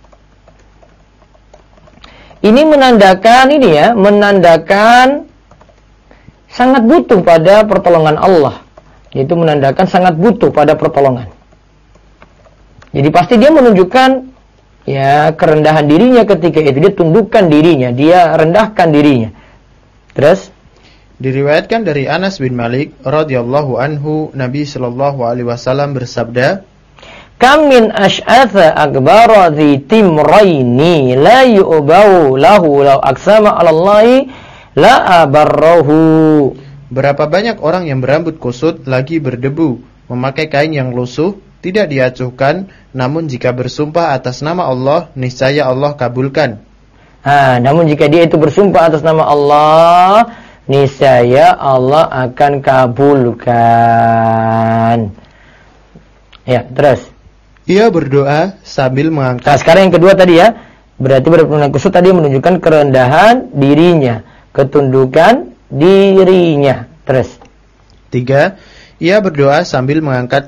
Ini menandakan sangat butuh pada pertolongan Allah. Itu menandakan sangat butuh pada pertolongan. Jadi pasti dia menunjukkan ya kerendahan dirinya ketika itu. Dia tundukkan dirinya, dia rendahkan dirinya. Terus diriwayatkan dari Anas bin Malik radhiyallahu anhu, Nabi sallallahu alaihi wasallam bersabda, "Kam min asy'atha akbara dhi timraini la yu'bau lahu law aqsama 'ala Allahi la abarrahu." Berapa banyak orang yang berambut kusut lagi berdebu, memakai kain yang lusuh, tidak diacuhkan, namun jika bersumpah atas nama Allah, niscaya Allah kabulkan. Namun jika dia itu bersumpah atas nama Allah, niscaya Allah akan kabulkan. Ya, terus. Ia berdoa sambil mengangkat. Nah, sekarang yang kedua tadi ya, berarti berpenampilan kusut tadi menunjukkan kerendahan dirinya, ketundukan dirinya. Terus. 3. Ia berdoa sambil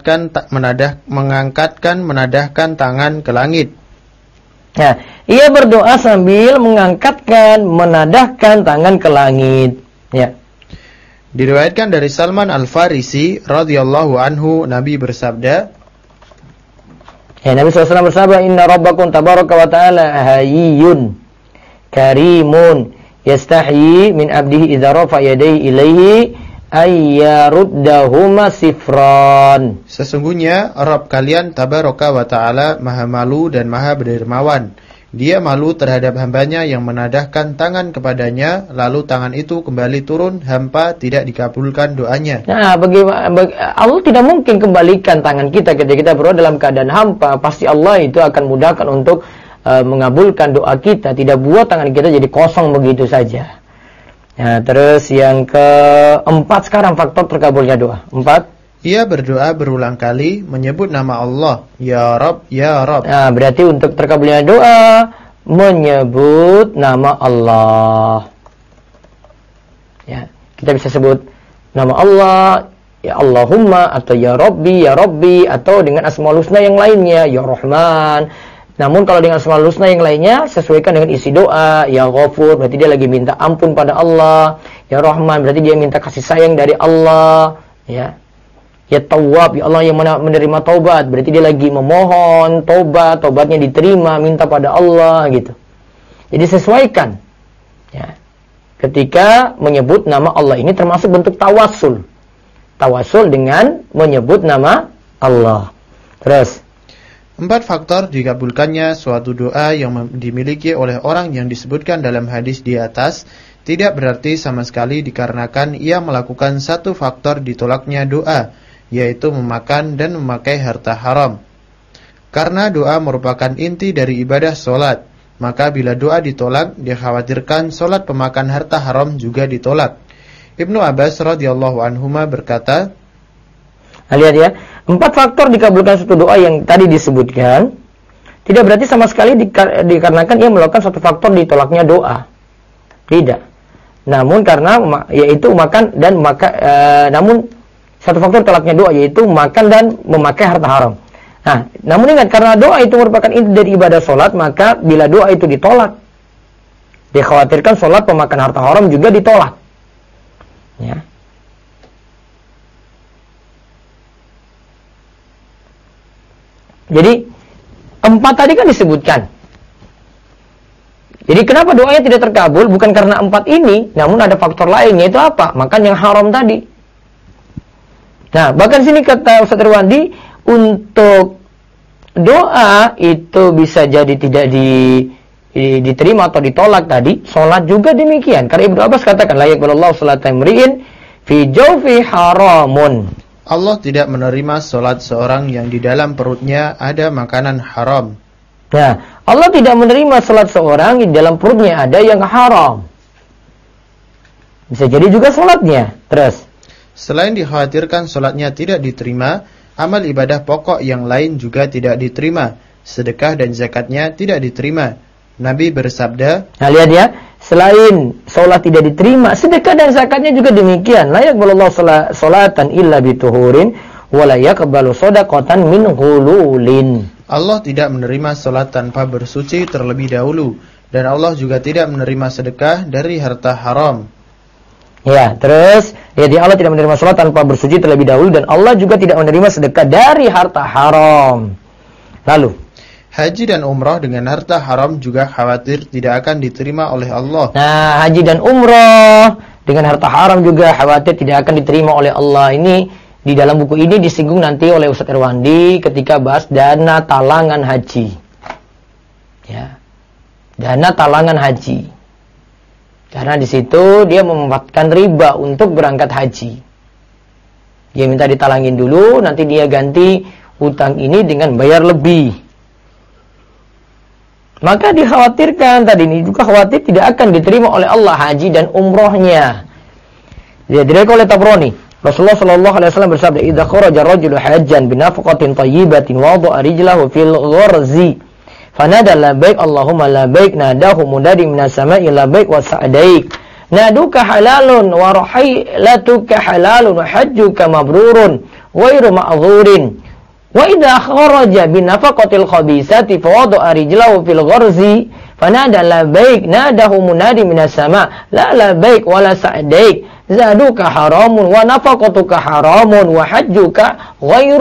menadahkan tangan ke langit. Nah, ia berdoa sambil menadahkan tangan ke langit. Ya. Diriwayatkan dari Salman Al-Farisi radhiyallahu anhu, Nabi bersabda, ya, Nabi SAW bersabda, "Inna rabbakum tabaraka wa ta'ala hayyun karimun yastahyi min abdihi idza rafa yadayhi ilaihi ayyaruddahuma sifran." Sesungguhnya Rabb kalian tabaraka wa ta'ala maha malu dan maha berdermawan. Dia malu terhadap hambanya yang menadahkan tangan kepadanya, lalu tangan itu kembali turun hampa, tidak dikabulkan doanya. Nah, Allah tidak mungkin kembalikan tangan kita ketika kita berdoa dalam keadaan hampa. Pasti Allah itu akan mudahkan untuk mengabulkan doa kita. Tidak buat tangan kita jadi kosong begitu saja. Nah, terus yang keempat sekarang faktor terkabulnya doa. 4. Ia berdoa berulang kali menyebut nama Allah, Ya Rabb, Ya Rabb. Nah, berarti untuk terkabulnya doa menyebut nama Allah. Ya, kita bisa sebut nama Allah, ya Allahumma, atau ya Rabbi, atau dengan asmaul husna yang lainnya, ya Rahman. Namun kalau dengan asmaul husna yang lainnya sesuaikan dengan isi doa, ya Ghafur, berarti dia lagi minta ampun pada Allah, ya Rahman, berarti dia minta kasih sayang dari Allah, ya. Ya Tawwab, ya Allah yang menerima taubat, berarti dia lagi memohon taubatnya diterima, minta pada Allah gitu. Jadi sesuaikan. Ya. Ketika menyebut nama Allah ini termasuk bentuk tawassul. Tawassul dengan menyebut nama Allah. Terus 4 faktor dikabulkannya suatu doa yang dimiliki oleh orang yang disebutkan dalam hadis di atas tidak berarti sama sekali dikarenakan ia melakukan satu faktor ditolaknya doa, yaitu memakan dan memakai harta haram. Karena doa merupakan inti dari ibadah solat, maka bila doa ditolak, dikhawatirkan solat pemakan harta haram juga ditolak. Ibnu Abbas radhiyallahu anhuma berkata, lihat ya, 4 faktor dikabulkan suatu doa yang tadi disebutkan tidak berarti sama sekali dikarenakan ia melakukan satu faktor ditolaknya doa. Tidak. Namun karena yaitu makan dan namun satu faktor tolaknya doa yaitu makan dan memakai harta haram. Nah, namun ingat karena doa itu merupakan inti dari ibadah solat, maka bila doa itu ditolak, dikhawatirkan solat pemakan harta haram juga ditolak. Ya. Jadi 4 tadi kan disebutkan. Jadi kenapa doanya tidak terkabul? Bukan karena 4 ini, namun ada faktor lainnya, itu apa? Makan yang haram tadi. Nah, bahkan sini kata Ustaz Irwandi, untuk doa itu bisa jadi tidak diterima atau ditolak tadi, sholat juga demikian. Karena Ibnu Abbas katakan, la yaqbalullahu sholata imri'in fi jawfi haramun. Allah tidak menerima sholat seorang yang di dalam perutnya ada makanan haram. Nah, Allah tidak menerima sholat seorang yang di dalam perutnya ada yang haram. Bisa jadi juga sholatnya. Terus, selain dikhawatirkan sholatnya tidak diterima, amal ibadah pokok yang lain juga tidak diterima. Sedekah dan zakatnya tidak diterima. Nabi bersabda, nah lihat ya, selain sholat tidak diterima, sedekah dan zakatnya juga demikian. La yaqbalullahu sholatan illa bituhurin wa la yaqbalu shadaqatan min ghululin. Allah tidak menerima sholat tanpa bersuci terlebih dahulu, dan Allah juga tidak menerima sedekah dari harta haram. Ya, terus jadi Allah tidak menerima sholat tanpa bersuci terlebih dahulu, dan Allah juga tidak menerima sedekah dari harta haram. Lalu, haji dan umrah dengan harta haram juga khawatir tidak akan diterima oleh Allah. nah, haji dan umrah dengan harta haram juga khawatir tidak akan diterima oleh Allah. Ini di dalam buku ini disinggung nanti oleh Ustaz Irwandi ketika bahas dana talangan haji. Ya, dana talangan haji. Karena di situ dia memanfaatkan riba untuk berangkat haji. Dia minta ditalangin dulu, nanti dia ganti utang ini dengan bayar lebih. Maka dikhawatirkan tadi ini juga khawatir tidak akan diterima oleh Allah haji dan umrohnya. Dia diriwayatkan oleh Tabrani. Rasulullah sallallahu alaihi wasallam bersabda, "Idza kharaja rajulu hajjan bi nafaqatin thayyibatin wa wada'a rijlahu fil gharzi." Fanada labbaik Allahumma labbaik, nadahu munadi minas sama'i labbaik wa sa'daik, naduka halalun wa rahiylatuka halalun wa hajjuka mabrurun ghairu ma'dhurin. Wa idza kharaja bi nafaqatil khabisati fa wada'a rijlahu fil gharzi fanada labbaik, nadahu munadi minas sama' la labbaik wa la sa'daik, zaduka haramun wa nafaqatuka haramun wa hajjuka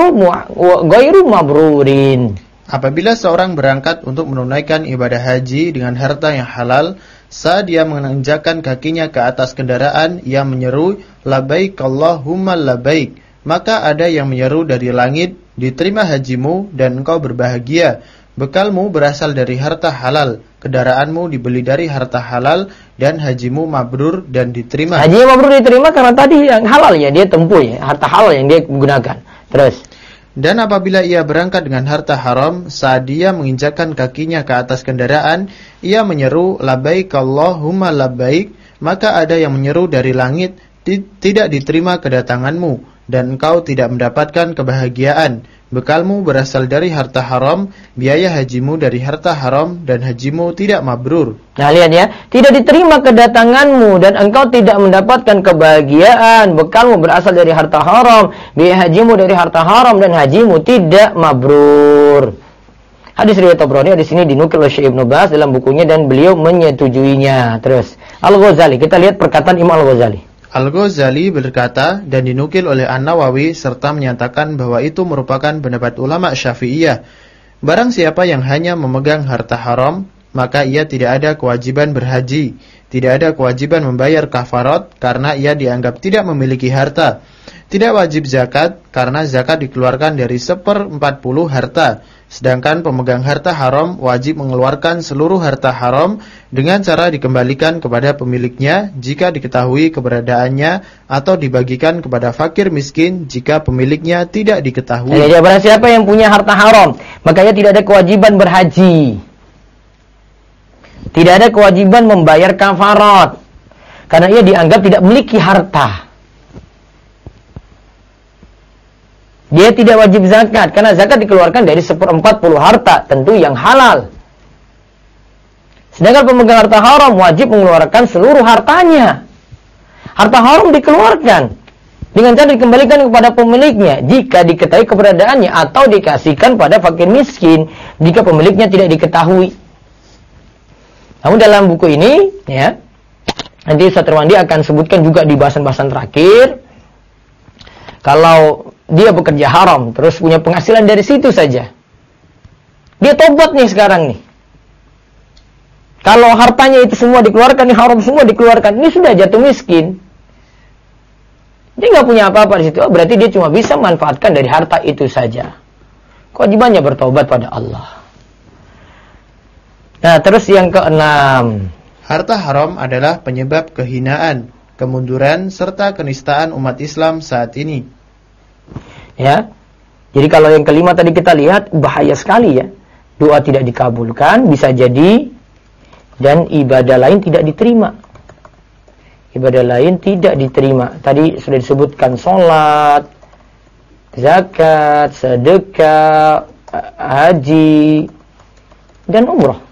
ghairu mabrurin. Apabila seorang berangkat untuk menunaikan ibadah haji dengan harta yang halal, saat dia menginjakkan kakinya ke atas kendaraan, ia menyeru, labbaik Allahumma labbaik. Maka ada yang menyeru dari langit, diterima hajimu dan engkau berbahagia. Bekalmu berasal dari harta halal, kendaraanmu dibeli dari harta halal, dan hajimu mabrur dan diterima. Hajinya mabrur diterima karena tadi yang halal ya, dia tempuh ya, harta halal yang dia gunakan. Terus, dan apabila ia berangkat dengan harta haram, saat dia menginjakkan kakinya ke atas kendaraan, ia menyeru, labbaik Allahumma labbaik. Maka ada yang menyeru dari langit, tidak diterima kedatanganmu, dan engkau tidak mendapatkan kebahagiaan. Bekalmu berasal dari harta haram, biaya hajimu dari harta haram, dan hajimu tidak mabrur. Nah lihat ya, tidak diterima kedatanganmu dan engkau tidak mendapatkan kebahagiaan. Bekalmu berasal dari harta haram, biaya hajimu dari harta haram, dan hajimu tidak mabrur. Hadis riwayat Tabrani di sini dinukil oleh Syekh Ibnu Baz dalam bukunya dan beliau menyetujuinya. Terus Al-Ghazali, kita lihat perkataan Imam Al-Ghazali. Al-Ghazali berkata dan dinukil oleh An-Nawawi serta menyatakan bahwa itu merupakan pendapat ulama Syafi'iyah. Barang siapa yang hanya memegang harta haram, maka ia tidak ada kewajiban berhaji, tidak ada kewajiban membayar kafarat karena ia dianggap tidak memiliki harta. Tidak wajib zakat karena zakat dikeluarkan dari 1/40 harta. Sedangkan pemegang harta haram wajib mengeluarkan seluruh harta haram dengan cara dikembalikan kepada pemiliknya jika diketahui keberadaannya atau dibagikan kepada fakir miskin jika pemiliknya tidak diketahui. Jadi barang siapa yang punya harta haram, maka ia tidak ada kewajiban berhaji. Tidak ada kewajiban membayar kafarat karena ia dianggap tidak memiliki harta. Dia tidak wajib zakat karena zakat dikeluarkan dari 1/40 harta, tentu yang halal. Sedangkan pemegang harta haram wajib mengeluarkan seluruh hartanya. Harta haram dikeluarkan dengan cara dikembalikan kepada pemiliknya jika diketahui keberadaannya atau dikasihkan pada fakir miskin jika pemiliknya tidak diketahui. Namun dalam buku ini ya, nanti Ustaz Irwandi akan sebutkan juga di bahasan-bahasan terakhir, kalau dia bekerja haram, terus punya penghasilan dari situ saja, dia tobat nih sekarang nih. Kalau hartanya itu semua dikeluarkan, nih haram semua dikeluarkan, ini sudah jatuh miskin. Dia nggak punya apa-apa di situ. Oh, berarti dia cuma bisa manfaatkan dari harta itu saja. kewajibannya bertaubat pada Allah. Nah, terus yang keenam, harta haram adalah penyebab kehinaan, kemunduran, serta kenistaan umat Islam saat ini. Ya, jadi kalau yang kelima tadi kita lihat, bahaya sekali ya. Doa tidak dikabulkan, bisa jadi, dan ibadah lain tidak diterima. Ibadah lain tidak diterima. Tadi sudah disebutkan sholat, zakat, sedekah, haji, dan umroh.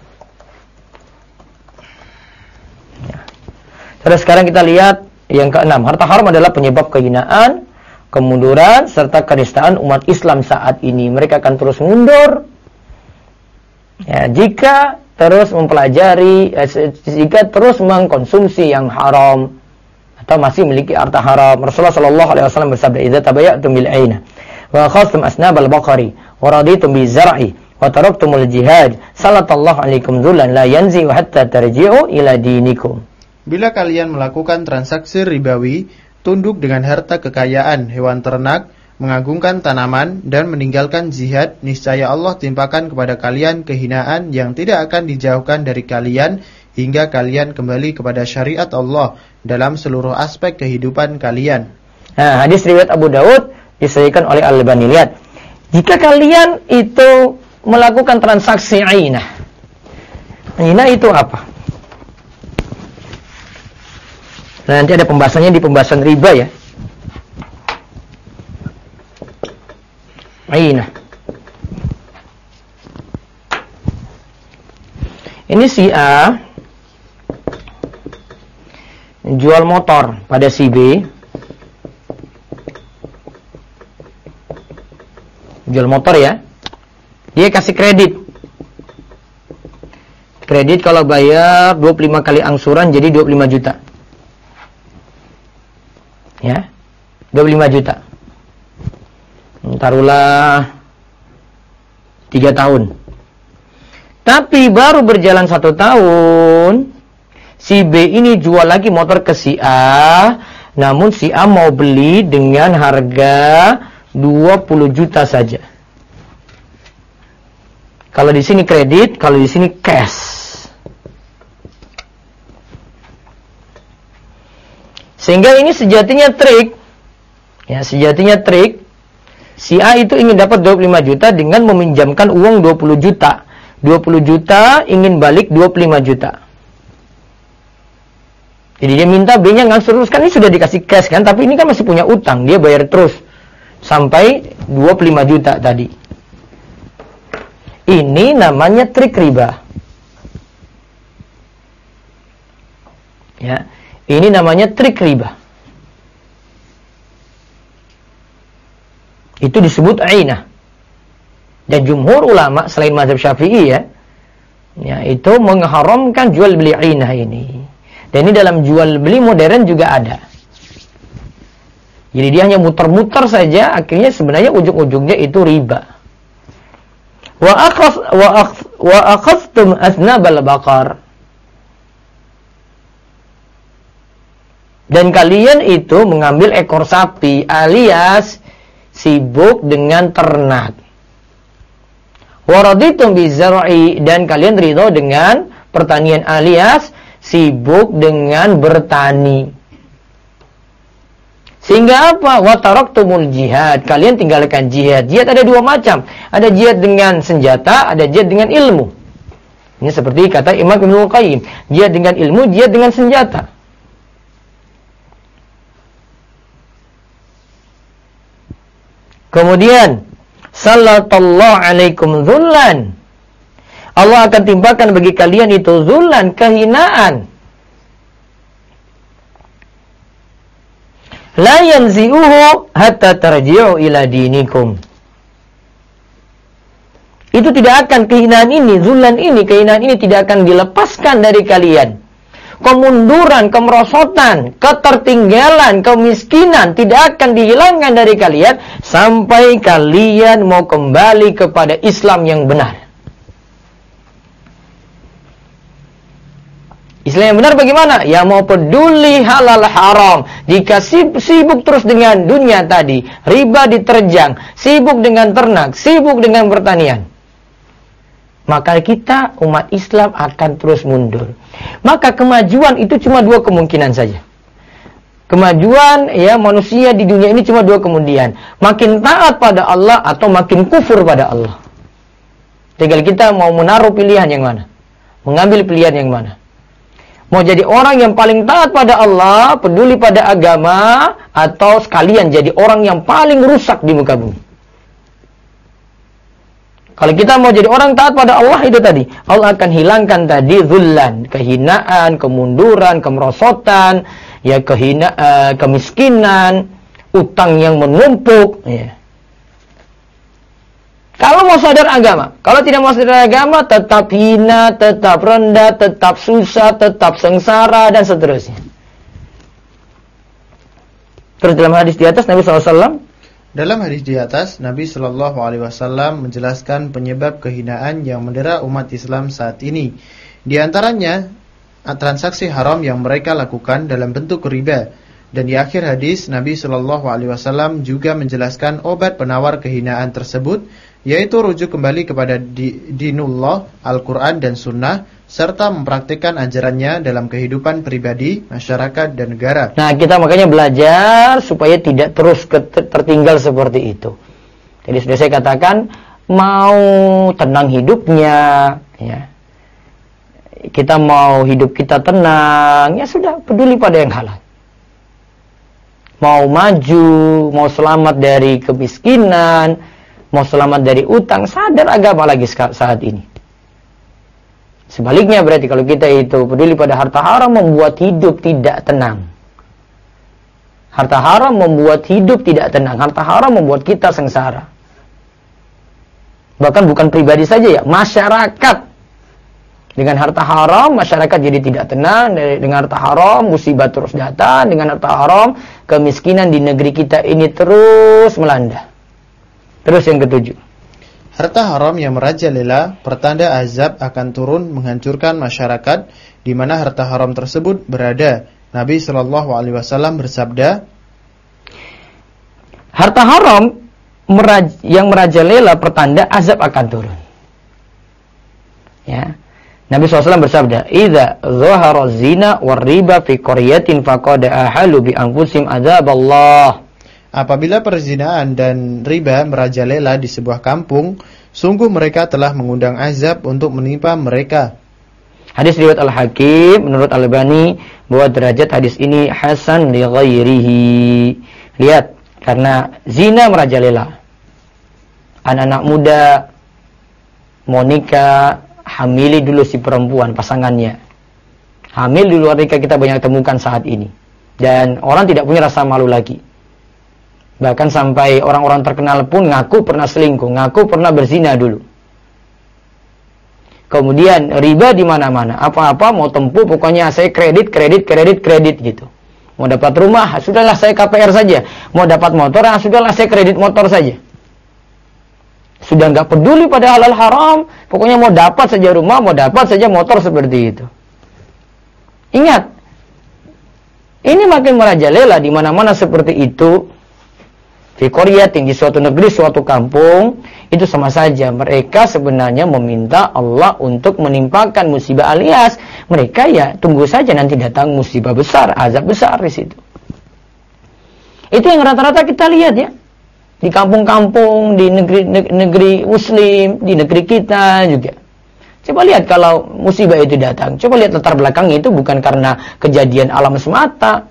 Ya. Terus sekarang kita lihat yang keenam. Harta haram adalah penyebab kehinaan, kemunduran, serta kenistaan umat Islam saat ini. Mereka akan terus mundur. Ya, jika terus mempelajari, jika terus mengkonsumsi yang haram atau masih memiliki harta haram. Rasulullah sallallahu alaihi wasallam bersabda, "Idza tabayatum bil aina wa akhadhtum asnabal baqari wa raditum bi zar'i wa taraktumul jihad, sallallahu alaikum dzullan la yanzi hatta tarji'u ila dinikum." Bila kalian melakukan transaksi ribawi, tunduk dengan harta kekayaan, hewan ternak, mengagungkan tanaman, dan meninggalkan jihad, niscaya Allah timpakan kepada kalian kehinaan yang tidak akan dijauhkan dari kalian hingga kalian kembali kepada syariat Allah dalam seluruh aspek kehidupan kalian. Nah, hadis riwayat Abu Daud disahihkan oleh Al-Albani. Lihat, jika kalian itu melakukan transaksi ainah. Ainah itu apa? Nah, nanti ada pembahasannya di pembahasan riba ya. Ainah. Ini si A jual motor pada si B. Jual motor ya. Dia kasih kredit. Kredit kalau bayar 25 kali angsuran jadi 25 juta. Ya. 25 juta. Taruhlah 3 tahun. Tapi baru berjalan 1 tahun, si B ini jual lagi motor ke si A, namun si A mau beli dengan harga 20 juta saja. Kalau di sini kredit, kalau di sini cash. Sehingga ini sejatinya trik. Ya, sejatinya trik. Si A itu ingin dapat 25 juta dengan meminjamkan uang 20 juta. 20 juta ingin balik 25 juta. Jadi dia minta B-nya ngangsur terus, kan ini sudah dikasih cash kan, tapi ini kan masih punya utang, dia bayar terus sampai 25 juta tadi. Ini namanya trik riba. Ya, ini namanya trik riba. Itu disebut ainah. Dan jumhur ulama selain mazhab Syafi'i ya, itu mengharamkan jual beli ainah ini. Dan ini dalam jual beli modern juga ada. Jadi dia hanya muter-muter saja, akhirnya sebenarnya ujung-ujungnya itu riba. Wa akhadhtum asnabal baqar. Dan kalian itu mengambil ekor sapi alias sibuk dengan ternak. Waraditum bizar'i, dan kalian ridho dengan pertanian alias sibuk dengan bertani. Sehingga apa? Wa taraktumul jihad, kalian tinggalkan jihad. Jihad ada 2 macam. Ada jihad dengan senjata, ada jihad dengan ilmu. Ini seperti kata Imam Ibnu Qayyim, jihad dengan ilmu, jihad dengan senjata. Kemudian sallallahu alaikum dzullan, Allah akan timpakan bagi kalian itu dzullan, kehinaan. La yanzi'uhu hatta tarji'u ila dinikum. Itu tidak akan, kehinaan ini, dzullan ini, kehinaan ini tidak akan dilepaskan dari kalian. Kemunduran, kemerosotan, ketertinggalan, kemiskinan tidak akan dihilangkan dari kalian sampai kalian mau kembali kepada Islam yang benar. Islam yang benar bagaimana? Ya mau peduli halal haram. Jika sibuk terus dengan dunia tadi, riba diterjang, sibuk dengan ternak, sibuk dengan pertanian, maka kita umat Islam akan terus mundur. Maka kemajuan itu cuma dua kemungkinan saja. Kemajuan ya manusia di dunia ini cuma dua kemungkinan. Makin taat pada Allah atau makin kufur pada Allah. Tinggal kita mau menaruh pilihan yang mana. Mengambil pilihan yang mana. Mau jadi orang yang paling taat pada Allah, peduli pada agama, atau sekalian jadi orang yang paling rusak di muka bumi. Kalau kita mau jadi orang taat pada Allah itu tadi, Allah akan hilangkan tadi zullan, kehinaan, kemunduran, kemerosotan, ya kemiskinan, utang yang menumpuk. Ya. Kalau mau sadar agama, kalau tidak mau sadar agama, tetap hina, tetap rendah, tetap susah, tetap sengsara, dan seterusnya. Terus dalam hadis di atas, Nabi SAW, dalam hadis di atas, Nabi SAW menjelaskan penyebab kehinaan yang mendera umat Islam saat ini. Di antaranya, transaksi haram yang mereka lakukan dalam bentuk riba. Dan di akhir hadis, Nabi SAW juga menjelaskan obat penawar kehinaan tersebut, yaitu rujuk kembali kepada dinullah, Al-Quran dan Sunnah, serta mempraktikkan ajarannya dalam kehidupan pribadi, masyarakat, dan negara. Nah, kita makanya belajar supaya tidak terus tertinggal seperti itu. Jadi sudah saya katakan, mau tenang hidupnya, ya. Kita mau hidup kita tenang, ya sudah, peduli pada yang halal. Mau maju, mau selamat dari kemiskinan, mau selamat dari utang, sadar agama lagi saat ini. Sebaliknya berarti kalau kita itu peduli pada harta haram, membuat hidup tidak tenang. Harta haram membuat hidup tidak tenang. Harta haram membuat kita sengsara. Bahkan bukan pribadi saja ya, masyarakat. Dengan harta haram, masyarakat jadi tidak tenang. Dengan harta haram, musibah terus datang. Dengan harta haram, kemiskinan di negeri kita ini terus melanda. Terus yang ketujuh, harta haram yang merajalela, pertanda azab akan turun menghancurkan masyarakat di mana harta haram tersebut berada. Nabi SAW bersabda, harta haram yang merajalela pertanda azab akan turun. Ya. Nabi SAW bersabda, "Idza dhahara zina war riba fi qaryatin faqad ahalu bi anfusihim adzaballah." Apabila perzinaan dan riba merajalela di sebuah kampung, sungguh mereka telah mengundang azab untuk menimpa mereka. Hadis riwayat Al-Hakim menurut Al-Albani bahwa derajat hadis ini hasan li ghairihi. Lihat, karena zina merajalela. Anak-anak muda mau nikah, hamili dulu si perempuan pasangannya. Hamil di luar nikah kita banyak temukan saat ini. Dan orang tidak punya rasa malu lagi. Bahkan sampai orang-orang terkenal pun ngaku pernah selingkuh, ngaku pernah berzina dulu. Kemudian riba di mana-mana, apa-apa mau tempuh, pokoknya saya kredit gitu. Mau dapat rumah, sudahlah saya KPR saja. Mau dapat motor, sudahlah saya kredit motor saja. Sudah nggak peduli pada halal haram, pokoknya mau dapat saja rumah, mau dapat saja motor seperti itu. Ingat, ini makin merajalela di mana-mana seperti itu. Di qaryatin, di suatu negeri, suatu kampung, itu sama saja mereka sebenarnya meminta Allah untuk menimpakan musibah, alias mereka ya tunggu saja nanti datang musibah besar, azab besar di situ. Itu yang rata-rata kita lihat ya. Di kampung-kampung, di negeri muslim, di negeri kita juga. Coba lihat kalau musibah itu datang, coba lihat latar belakangnya itu bukan karena kejadian alam semata.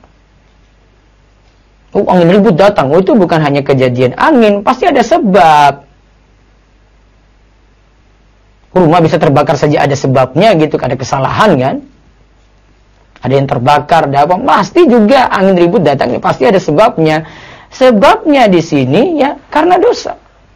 Oh, angin ribut datang. Oh, itu bukan hanya kejadian angin, pasti ada sebab. Rumah bisa terbakar saja ada sebabnya gitu, ada kesalahan kan? Ada yang terbakar, ada apa? Pasti juga angin ribut datang, pasti ada sebabnya. Sebabnya di sini ya karena dosa.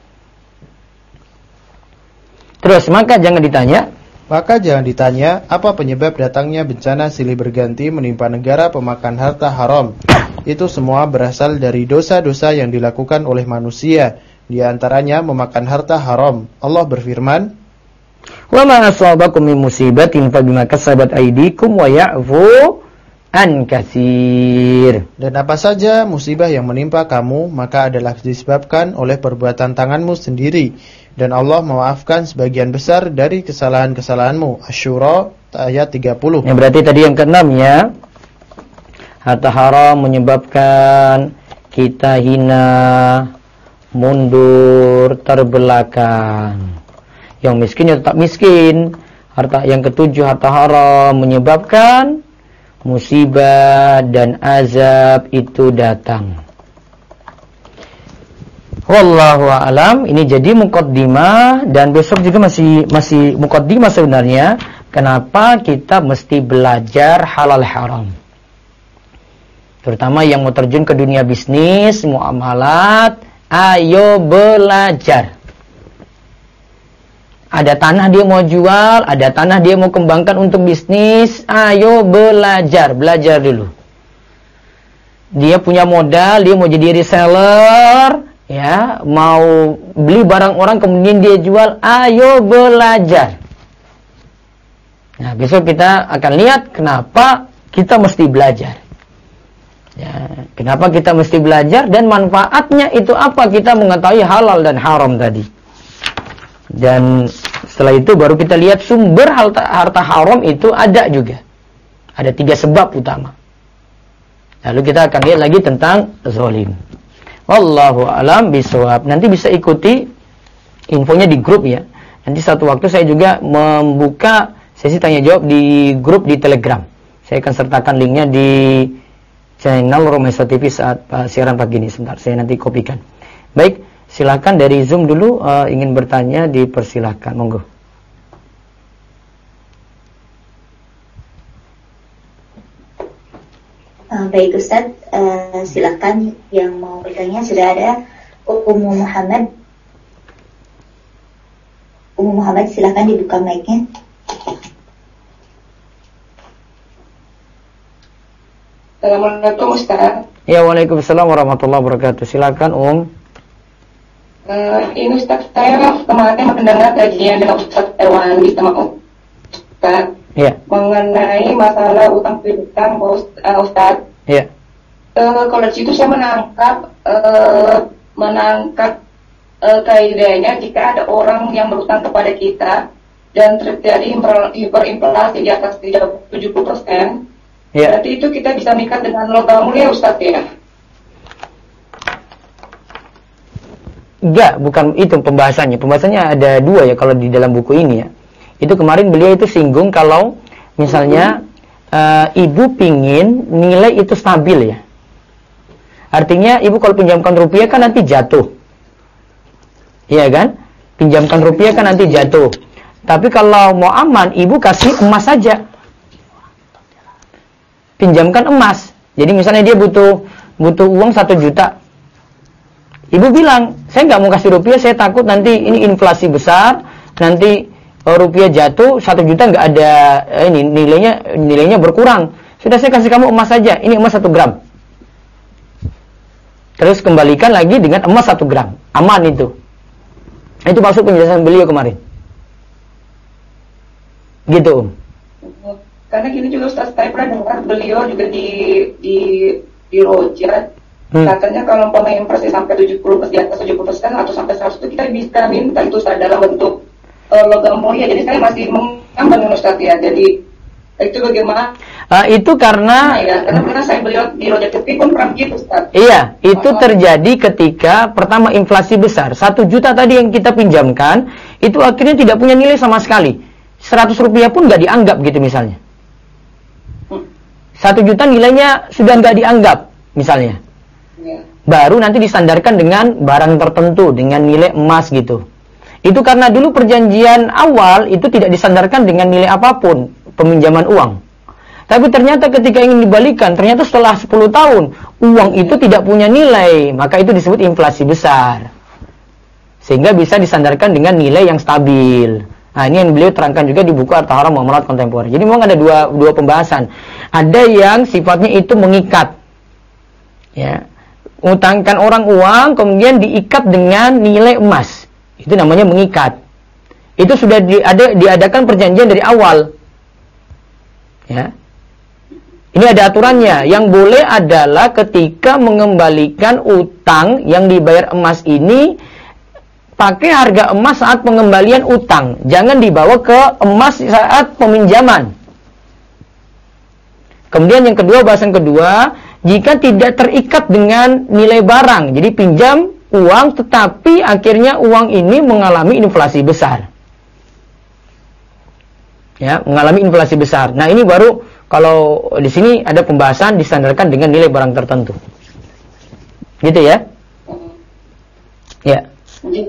Terus maka jangan ditanya apa penyebab datangnya bencana silih berganti menimpa negara pemakan harta haram. Itu semua berasal dari dosa-dosa yang dilakukan oleh manusia, di antaranya memakan harta haram. Allah berfirman, Wa ma asabakum min musibatin fabima kasabat aydikum wa ya'fu an katsir. Dan apa saja musibah yang menimpa kamu, maka adalah disebabkan oleh perbuatan tanganmu sendiri. Dan Allah memaafkan sebagian besar dari kesalahan-kesalahanmu. Asy-Syura ayat 30. Ya, berarti tadi yang keenam ya. Harta haram menyebabkan kita hina, mundur, terbelakang. Yang miskin ya tetap miskin. Yang ketujuh, harta haram menyebabkan musibah dan azab itu datang. Wallahu a'lam. Ini jadi muqaddimah, dan besok juga masih muqaddimah sebenarnya. Kenapa kita mesti belajar halal haram? Terutama yang mau terjun ke dunia bisnis, muamalat, ayo belajar. Ada tanah dia mau jual, ada tanah dia mau kembangkan untuk bisnis, ayo belajar dulu. Dia punya modal, dia mau jadi reseller, ya, mau beli barang orang kemudian dia jual, ayo belajar. Nah, besok kita akan lihat kenapa kita mesti belajar. Ya, kenapa kita mesti belajar dan manfaatnya itu apa, kita mengetahui halal dan haram tadi. Dan setelah itu baru kita lihat sumber harta haram itu ada juga. Ada 3 sebab utama. Lalu kita akan lihat lagi tentang zalim. Wallahu a'lam bishawab. Nanti bisa ikuti infonya di grup ya. Nanti satu waktu saya juga membuka sesi tanya jawab di grup di Telegram. Saya akan sertakan linknya di channel Romeso TV saat siaran pagi ini. Sebentar, saya nanti kopikan. Baik. Silakan dari Zoom dulu, ingin bertanya dipersilahkan, monggo. Baik Ustaz, silakan yang mau bertanya. Sudah ada Ummu Muhammad. Ummu Muhammad, silakan dibuka mic-nya. Assalamualaikum Ustaz. Ya, waalaikumsalam warahmatullahi wabarakatuh. Silakan Ini Ustaz, saya kemarin mendengar kajian dengan Ustaz Erwan di sama Ustaz mengenai masalah utang piutang Ustaz. Iya. Kalau di situ saya menangkap kaidahnya jika ada orang yang berutang kepada kita dan terjadi hiperinflasi di atas 70%, berarti itu kita bisa mengikat dengan logam mulia Ustaz ya? Enggak, bukan itu pembahasannya. Pembahasannya ada 2 ya kalau di dalam buku ini ya. Itu kemarin beliau itu singgung kalau misalnya ibu pingin nilai itu stabil ya. Artinya ibu kalau pinjamkan rupiah kan nanti jatuh. Iya kan? Pinjamkan rupiah kan nanti jatuh. Tapi kalau mau aman, ibu kasih emas saja. Pinjamkan emas. Jadi misalnya dia butuh uang 1 juta. Ibu bilang, saya nggak mau kasih rupiah, saya takut nanti ini inflasi besar, nanti rupiah jatuh, 1 juta nggak ada, ini nilainya berkurang. Sudah saya kasih kamu emas saja, ini emas 1 gram. Terus kembalikan lagi dengan emas 1 gram, aman itu. Itu maksud penjelasan beliau kemarin. Gitu. Karena gini juga Ustaz, saya pernah dengar beliau juga di Roja. Katanya kalau pemain persis sampai 70% di atas 70% atau sampai 100% itu kita bisa minta itu dalam bentuk logam mulia. Jadi saya masih mengambil Ustaz ya. Jadi itu bagaimana? Itu karena karena saya beliau di Roja TV pun pernah gitu Ustaz. Iya, itu terjadi ketika pertama inflasi besar. 1 juta tadi yang kita pinjamkan itu akhirnya tidak punya nilai sama sekali. 100 rupiah pun nggak dianggap gitu misalnya. 1 juta nilainya sudah nggak dianggap misalnya. Baru nanti disandarkan dengan barang tertentu dengan nilai emas gitu. Itu karena dulu perjanjian awal itu tidak disandarkan dengan nilai apapun peminjaman uang. Tapi ternyata ketika ingin dibalikan, ternyata setelah 10 tahun uang itu tidak punya nilai, maka itu disebut inflasi besar. Sehingga bisa disandarkan dengan nilai yang stabil. Nah, ini yang beliau terangkan juga di buku Harta Haram Muamalat Kontemporer. Jadi memang ada dua pembahasan. Ada yang sifatnya itu mengikat. Ya. Utangkan orang uang kemudian diikat dengan nilai emas. Itu namanya mengikat. Itu sudah diadakan perjanjian dari awal. Ya. Ini ada aturannya. Yang boleh adalah ketika mengembalikan utang yang dibayar emas ini pakai harga emas saat pengembalian utang. Jangan dibawa ke emas saat peminjaman. Kemudian yang kedua, bahasan kedua, jika tidak terikat dengan nilai barang. Jadi pinjam uang tetapi akhirnya uang ini mengalami inflasi besar. Ya, mengalami inflasi besar. Nah, ini baru kalau di sini ada pembahasan disandarkan dengan nilai barang tertentu. Gitu ya? Ya.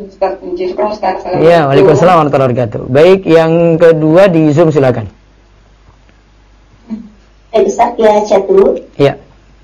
Ya, waalaikumsalam warahmatullahi wabarakatuh. Baik, yang kedua di Zoom silakan. Ustaz, ya chat dulu. Ya.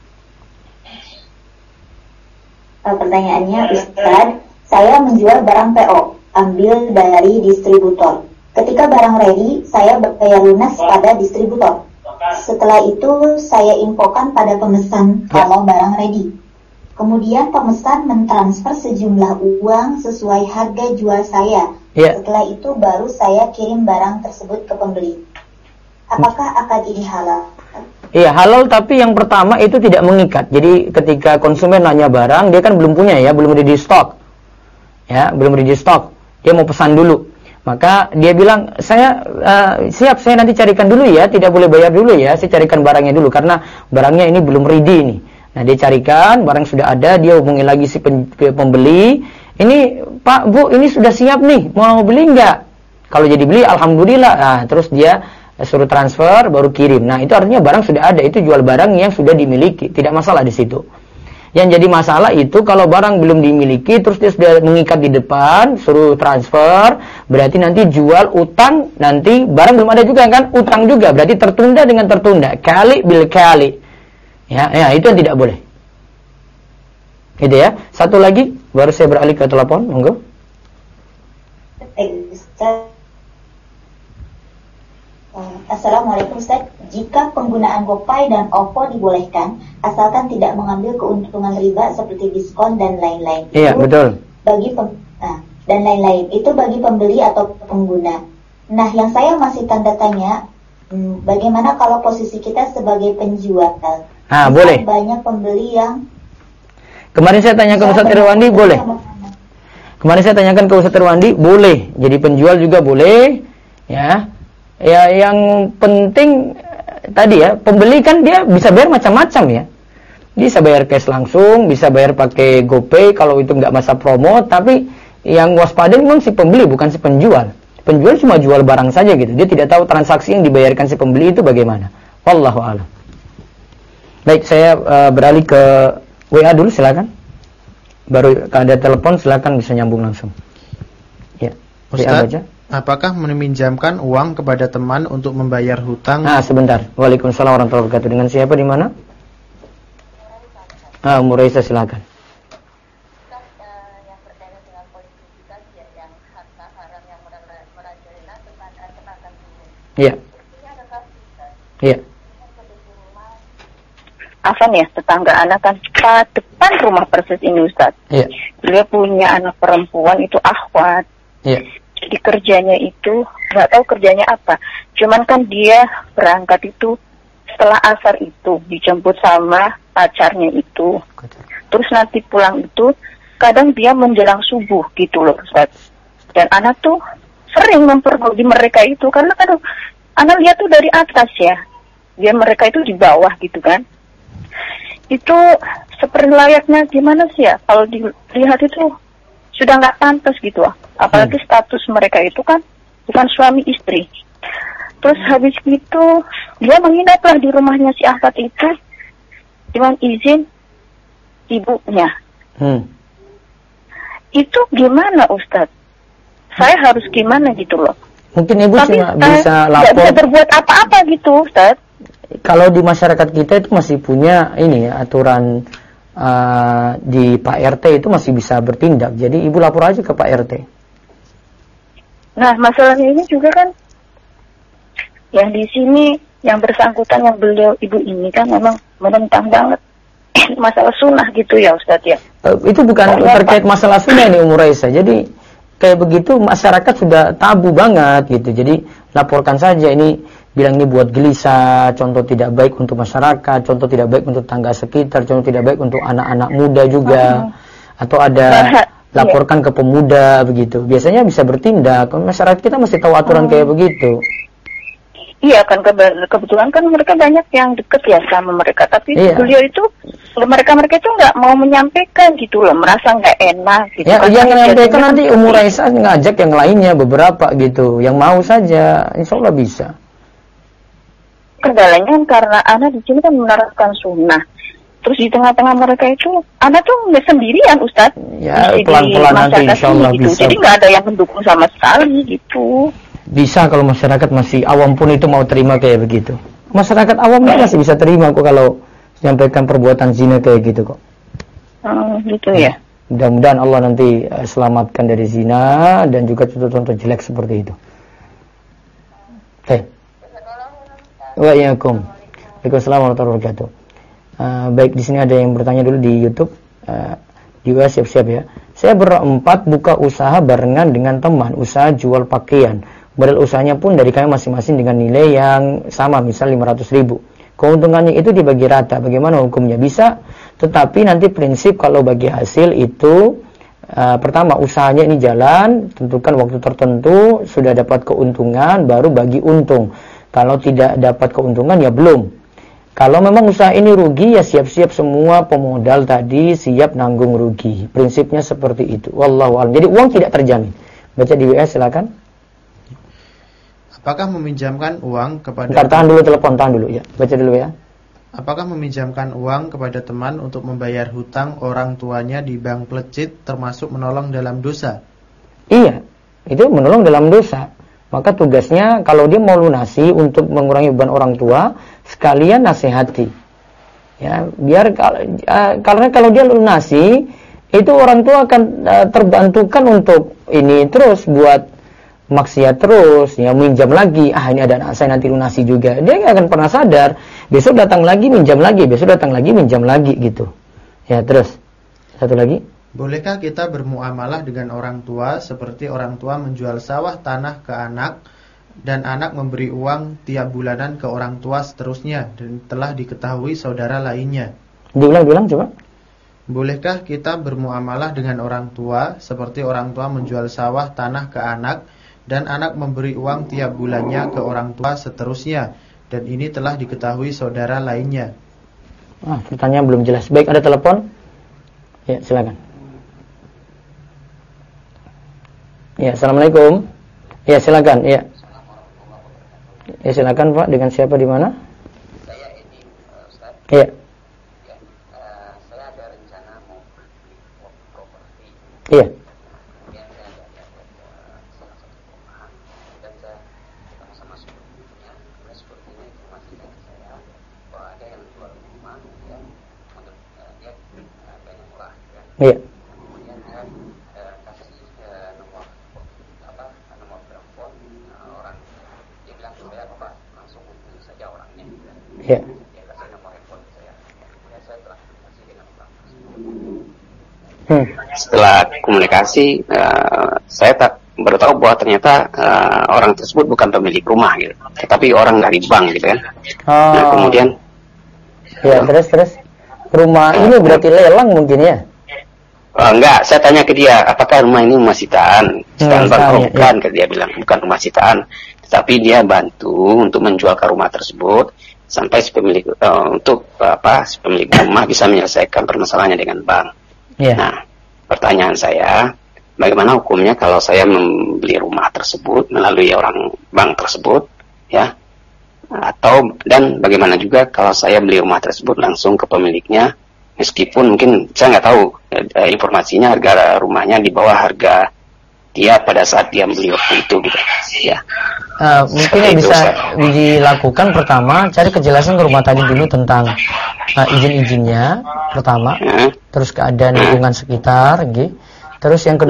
Pertanyaannya, Ustaz, saya menjual barang PO, ambil dari distributor. Ketika barang ready, saya bayar lunas pada distributor. Setelah itu, saya infokan pada pemesan kalau barang ready. Kemudian pemesan mentransfer sejumlah uang sesuai harga jual saya. Setelah itu baru saya kirim barang tersebut ke pembeli. Apakah akad ini halal? Iya, halal, tapi yang pertama itu tidak mengikat. Jadi ketika konsumen nanya barang, dia kan belum punya ya, belum ready stock. Ya, belum ready stock. Dia mau pesan dulu. Maka dia bilang, saya siap, saya nanti carikan dulu ya, tidak boleh bayar dulu ya, saya carikan barangnya dulu karena barangnya ini belum ready ini. Nah, dia carikan, barang sudah ada, dia hubungi lagi si pembeli. Ini, Pak, Bu, ini sudah siap nih, mau beli enggak? Kalau jadi beli, alhamdulillah. Nah, terus dia suruh transfer, baru kirim. Nah, itu artinya barang sudah ada, itu jual barang yang sudah dimiliki, tidak masalah di situ. Yang jadi masalah itu kalau barang belum dimiliki, terus dia sudah mengikat di depan, suruh transfer, berarti nanti jual utang, nanti barang belum ada juga kan, utang juga, berarti tertunda dengan tertunda, kali bil kali. Ya, itu yang tidak boleh. Gitu ya. Satu lagi, baru saya beralih ke telepon, monggo. Assalamualaikum Ustaz. Jika penggunaan GoPay dan OVO dibolehkan, asalkan tidak mengambil keuntungan riba seperti diskon dan lain-lain. Iya, betul. Dan lain-lain. Itu bagi pembeli atau pengguna. Nah, yang saya masih tanda tanya, bagaimana kalau posisi kita sebagai penjual? Boleh. Banyak pembeli yang... Kemarin saya tanyakan ke Ustaz Irwandi, boleh. Kemarin saya tanyakan ke Ustaz Irwandi, boleh. Jadi penjual juga boleh. Ya. Ya, yang penting tadi ya, pembeli kan dia bisa bayar macam-macam ya. Bisa bayar cash langsung, bisa bayar pakai GoPay kalau itu nggak masa promo, tapi yang waspada memang si pembeli bukan si penjual. Penjual cuma jual barang saja gitu. Dia tidak tahu transaksi yang dibayarkan si pembeli itu bagaimana. Wallahu a'lam. Baik, saya beralih ke WA dulu, silakan. Baru ada telepon, silakan bisa nyambung langsung. Ya. Ustaz, apakah meminjamkan uang kepada teman untuk membayar hutang? Sebentar. Waalaikumsalam warahmatullahi wabarakatuh. Dengan siapa di mana? Muraisa, silakan. Yang berkaitan dengan politisasi yang harta haram yang merajalela tenaga tubuh. Iya. Iya. Afan ya, tetangga anak kan depan rumah persis ini Ustaz. Iya. Dia punya anak perempuan itu akhwat. Iya. Jadi kerjanya itu nggak tahu kerjanya apa. Cuman kan dia berangkat itu setelah asar itu dijemput sama pacarnya itu. Terus nanti pulang itu kadang dia menjelang subuh gitu loh Ustaz. Dan anak tuh sering mempergoki mereka itu karena kan anak lihat tuh dari atas ya. Dia mereka itu di bawah gitu kan. Itu seperti layaknya gimana sih ya? Kalau dilihat itu sudah nggak pantas gitu apalagi status mereka itu kan bukan suami istri. Terus habis itu dia menginaplah di rumahnya si Ahmad itu dengan izin ibunya. Itu gimana Ustadz? Saya harus gimana gitu loh. Mungkin ibu cuma bisa lapor. Tidak bisa berbuat apa-apa gitu Ustadz. Kalau di masyarakat kita itu masih punya ini ya, aturan di Pak RT itu masih bisa bertindak. Jadi ibu lapor aja ke Pak RT. Nah masalahnya ini juga kan yang di sini yang bersangkutan yang beliau ibu ini kan memang menentang banget masalah sunnah gitu ya Ustadz ya. Itu bukan terkait masalah sunnah ini Umur Raisa. Jadi kayak begitu masyarakat sudah tabu banget gitu. Jadi laporkan saja, ini bilang ini buat gelisah, contoh tidak baik untuk masyarakat, contoh tidak baik untuk tangga sekitar, contoh tidak baik untuk anak-anak muda juga, atau ada laporkan ke pemuda begitu. Biasanya bisa bertindak. Masyarakat kita mesti tahu aturan kayak begitu. Iya kan, kebetulan kan mereka banyak yang deket ya sama mereka, tapi beliau itu, mereka itu nggak mau menyampaikan gitu loh, merasa nggak enak gitu. Ya, yang menyampaikan nanti Ummu Raisa ngajak yang lainnya beberapa gitu, yang mau saja, insya Allah bisa. Kendalanya karena anak di sini kan menerapkan sunnah, terus di tengah-tengah mereka itu anak tuh nggak sendirian, Ustaz. Ya, pelan-pelan nanti insya Allah gitu. bisa. Jadi nggak ada yang mendukung sama sekali gitu. Bisa kalau masyarakat masih awam pun itu mau terima kayak begitu. Masyarakat awam masih bisa terima kok kalau menyampaikan perbuatan zina kayak gitu kok. Gitu ya. Mudah-mudahan Allah nanti selamatkan dari zina dan juga contoh-contoh jelek seperti itu. Oke. Waalaikumsalam. Waalaikumsalam warahmatullahi wabarakatuh. Baik, di sini ada yang bertanya dulu di YouTube. Juga siap-siap ya. Saya berempat buka usaha barengan dengan teman, usaha jual pakaian. Modal usahanya pun dari kami masing-masing dengan nilai yang sama, misal 500.000. Keuntungannya itu dibagi rata. Bagaimana hukumnya? Bisa, tetapi nanti prinsip kalau bagi hasil itu pertama usahanya ini jalan, tentukan waktu tertentu, sudah dapat keuntungan baru bagi untung. Kalau tidak dapat keuntungan ya belum. Kalau memang usaha ini rugi ya siap-siap semua pemodal tadi siap nanggung rugi. Prinsipnya seperti itu. Wallahu a'lam. Jadi uang tidak terjamin. Baca di WA silakan. Apakah meminjamkan uang kepada... Tahan dulu telepon, tahan dulu ya. Baca dulu ya. Apakah meminjamkan uang kepada teman untuk membayar hutang orang tuanya di bank plecit termasuk menolong dalam dosa? Iya, itu menolong dalam dosa. Maka tugasnya kalau dia mau lunasi untuk mengurangi beban orang tua, sekalian nasihati. Ya, biar karena kalau dia lunasi, itu orang tua akan terbantukan untuk ini terus buat maksiat terus, ya minjam lagi, ini ada anak saya nanti lunasi juga. Dia nggak akan pernah sadar, besok datang lagi minjam lagi, besok datang lagi minjam lagi gitu. Ya terus, satu lagi. Bolehkah kita bermuamalah dengan orang tua seperti orang tua menjual sawah tanah ke anak dan anak memberi uang tiap bulanan ke orang tua seterusnya dan telah diketahui saudara lainnya? Diulang coba. Bolehkah kita bermuamalah dengan orang tua seperti orang tua menjual sawah tanah ke anak dan anak memberi uang tiap bulannya ke orang tua seterusnya dan ini telah diketahui saudara lainnya? Pertanyaan belum jelas. Baik, ada telepon? Ya, silakan. Ya, assalamualaikum. Ya, silakan. Ya. Ya, silakan Pak. Dengan siapa di mana? Saya ini Ustaz. Ya. Saya ada rencana mau beli properti. Iya. Kemudian saya ada salah satu rumah dan saya ketemu sama sekuritinya. Kemudian sekuritinya informasikan ke saya bahwa ada yang jual rumah yang untuk dia banyak murah. Iya. Kemudian saya kasih nomor telepon orang. Dia bilang ke saya Bapak langsung hubungi saja orangnya. Iya. Dia kasih nomor handphone saya. Kemudian saya telah komunikasi dengan orang tersebut. Setelah komunikasi, saya baru tahu bahwa ternyata orang tersebut bukan pemilik rumah gitu, tetapi orang dari bank gitu kan. Nah kemudian, ya terus rumah ini berarti lelang mungkin ya? Enggak, saya tanya ke dia, apakah rumah ini rumah sitaan? Sitaan bank, bukan, dia bilang bukan rumah sitaan, tetapi dia bantu untuk menjual ke rumah tersebut sampai si pemilik si pemilik rumah bisa menyelesaikan permasalahannya dengan bank. Yeah. Nah, pertanyaan saya, bagaimana hukumnya kalau saya membeli rumah tersebut melalui orang bank tersebut, ya? Dan bagaimana juga kalau saya beli rumah tersebut langsung ke pemiliknya, meskipun mungkin saya nggak tahu informasinya harga rumahnya di bawah harga dia pada saat dia beli waktu itu, gitu, ya. Mungkin yang bisa dilakukan pertama cari kejelasan ke rumah tadi dulu tentang izin-izinnya pertama, terus keadaan lingkungan sekitar, gitu. Terus yang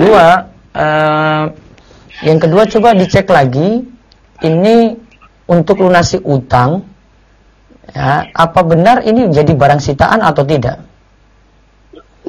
kedua coba dicek lagi ini untuk lunasi utang, ya, apa benar ini jadi barang sitaan atau tidak?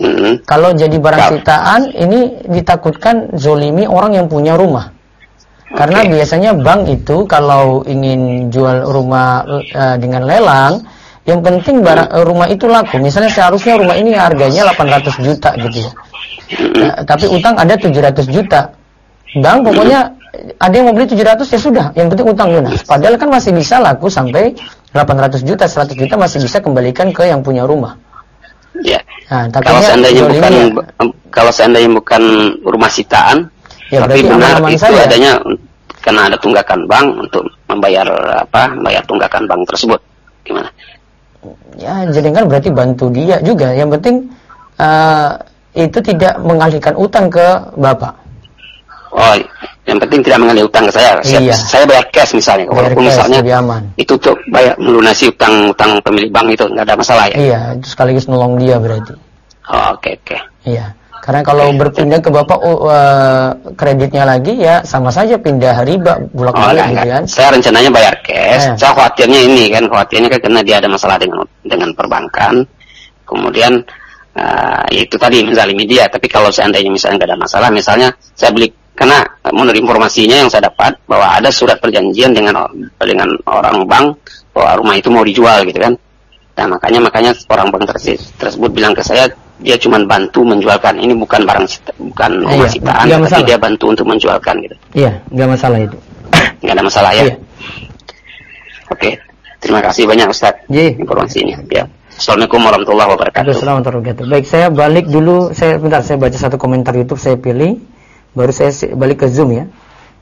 Kalau jadi barang sitaan, ini ditakutkan zolimi orang yang punya rumah. Karena biasanya bank itu kalau ingin jual rumah dengan lelang, yang penting rumah itu laku. Misalnya seharusnya rumah ini harganya 800 juta gitu ya. Tapi utang ada 700 juta. Bank pokoknya ada yang mau beli 700 ya sudah, yang penting utang lunas. Padahal kan masih bisa laku sampai 800 juta, 100 juta masih bisa kembalikan ke yang punya rumah. Ya. Nah, kalau seandainya bukan rumah sitaan, ya, tapi benar itu saja. adanya karena ada tunggakan bank untuk membayar tunggakan bank tersebut. Gimana? Ya, jadi kan berarti bantu dia juga. Yang penting itu tidak mengalihkan utang ke Bapak. Oh, yang penting tidak mengalih utang ke saya. Saya bayar cash misalnya. Walaupun misalnya itu untuk bayar melunasi utang pemilik bank itu nggak ada masalah ya. Iya, itu sekaligus nolong dia berarti. Oh, oke. Iya, karena kalau berpindah ke Bapak kreditnya lagi ya sama saja pindah riba bolak-balik gitu kan. Saya rencananya bayar cash. Saya khawatirnya kan karena dia ada masalah dengan perbankan. Kemudian itu tadi menzalimi dia. Tapi kalau seandainya misalnya nggak ada masalah, misalnya saya beli. Karena menurut informasinya yang saya dapat bahwa ada surat perjanjian dengan orang bank bahwa rumah itu mau dijual gitu kan. Nah makanya orang bank tersebut bilang ke saya dia cuma bantu menjualkan. Ini bukan rumah sitaan, tapi dia bantu untuk menjualkan gitu. Iya, nggak masalah itu. Nggak ada masalah ya. Iya. Oke, terima kasih banyak Ustaz informasinya. Ya. Assalamualaikum warahmatullahi wabarakatuh. Assalamualaikum warahmatullahi wabarakatuh. Baik, saya balik dulu. Saya baca satu komentar YouTube, saya pilih. Baru saya balik ke Zoom ya.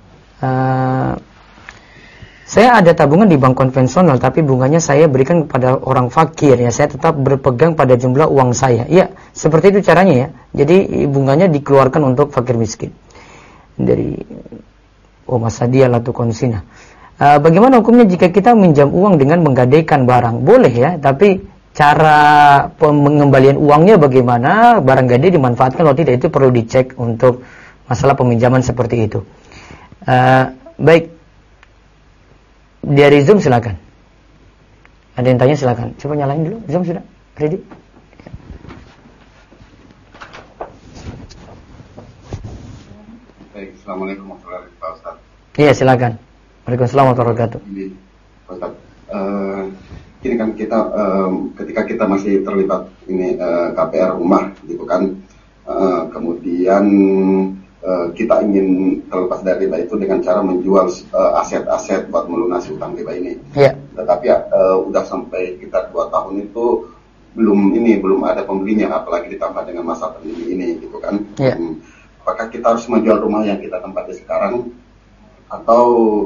Saya ada tabungan di bank konvensional, tapi bunganya saya berikan kepada orang fakir ya. Saya tetap berpegang pada jumlah uang saya. Ya, seperti itu caranya ya. Jadi bunganya dikeluarkan untuk fakir miskin. Dari Masadia Latu Konsina. Bagaimana hukumnya jika kita minjam uang dengan menggadaikan barang? Boleh ya, tapi cara pengembalian uangnya bagaimana? Barang gade dimanfaatkan atau tidak, itu perlu dicek untuk masalah peminjaman seperti itu. Baik, dari Zoom silakan. Ada yang tanya silakan. Coba nyalain dulu. Zoom sudah ready? Baik, assalamualaikum warahmatullahi wabarakatuh. Iya silakan. Waalaikumsalam warahmatullahi wabarakatuh. Ustaz, ini kan kita ketika kita masih terlibat KPR rumah, gitu kan, kemudian kita ingin terlepas dari riba itu dengan cara menjual aset-aset buat melunasi utang riba ini. Yeah. Tetapi udah sampai kita 2 tahun itu belum ada pembelinya, apalagi ditambah dengan masa pandemi ini, gitu kan. Yeah. Apakah kita harus menjual rumah yang kita tempati sekarang atau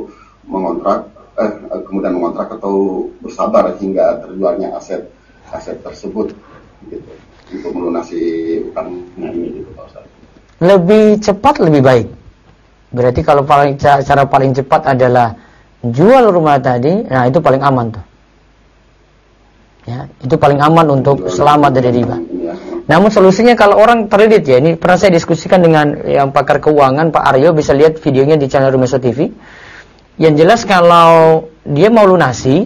kemudian mengontrak atau bersabar hingga terjualnya aset tersebut, gitu, untuk melunasi utangnya ini, gitu Pak Ustaz? Lebih cepat lebih baik. Berarti kalau cara paling cepat adalah jual rumah tadi, nah itu paling aman tuh. Ya, itu paling aman untuk selamat dari riba. Namun solusinya kalau orang terlilit ya, ini pernah saya diskusikan dengan yang pakar keuangan Pak Aryo, bisa lihat videonya di channel Rumeso TV. Yang jelas kalau dia mau lunasi,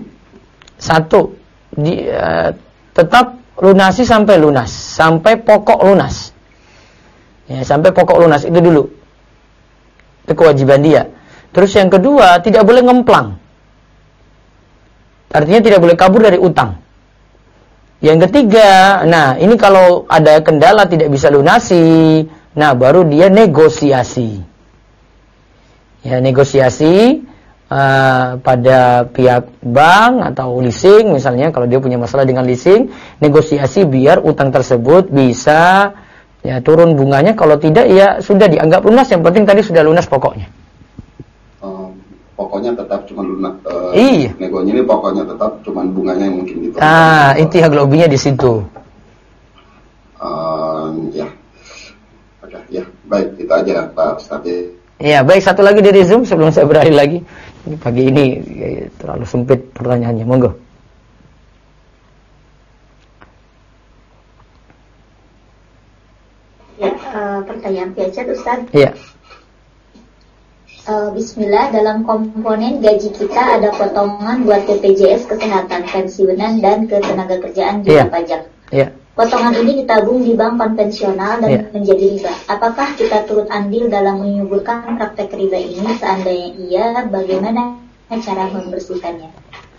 tetap lunasi sampai lunas, sampai pokok lunas. Ya, sampai pokok lunas itu dulu. Itu kewajiban dia. Terus yang kedua, tidak boleh ngemplang. Artinya tidak boleh kabur dari utang. Yang ketiga, nah ini kalau ada kendala tidak bisa lunasi, nah baru dia negosiasi. Ya, negosiasi pada pihak bank atau leasing misalnya, kalau dia punya masalah dengan leasing, negosiasi biar utang tersebut bisa ya turun bunganya. Kalau tidak ya sudah dianggap lunas, yang penting tadi sudah lunas pokoknya. Pokoknya tetap cuma lunas. Iya. Negonya ini pokoknya tetap cuma bunganya yang mungkin diturunkan. Itu yang lobbynya di situ. Ya. Oke, ya. Baik, itu aja Pak Ustadz. Iya, baik, satu lagi dari Zoom sebelum saya berakhir lagi. Pagi ini ya, terlalu sempit pertanyaannya. Monggo. Ya, pertanyaan via chat Ustaz. Iya. Bismillah, dalam komponen gaji kita ada potongan buat BPJS kesehatan, pensiunan dan ketenagakerjaan juga pajak. Iya. Potongan ini ditabung di bank konvensional dan menjadi riba. Apakah kita turut andil dalam menyuburkan praktek riba ini? Seandainya iya, bagaimana cara membersihkannya?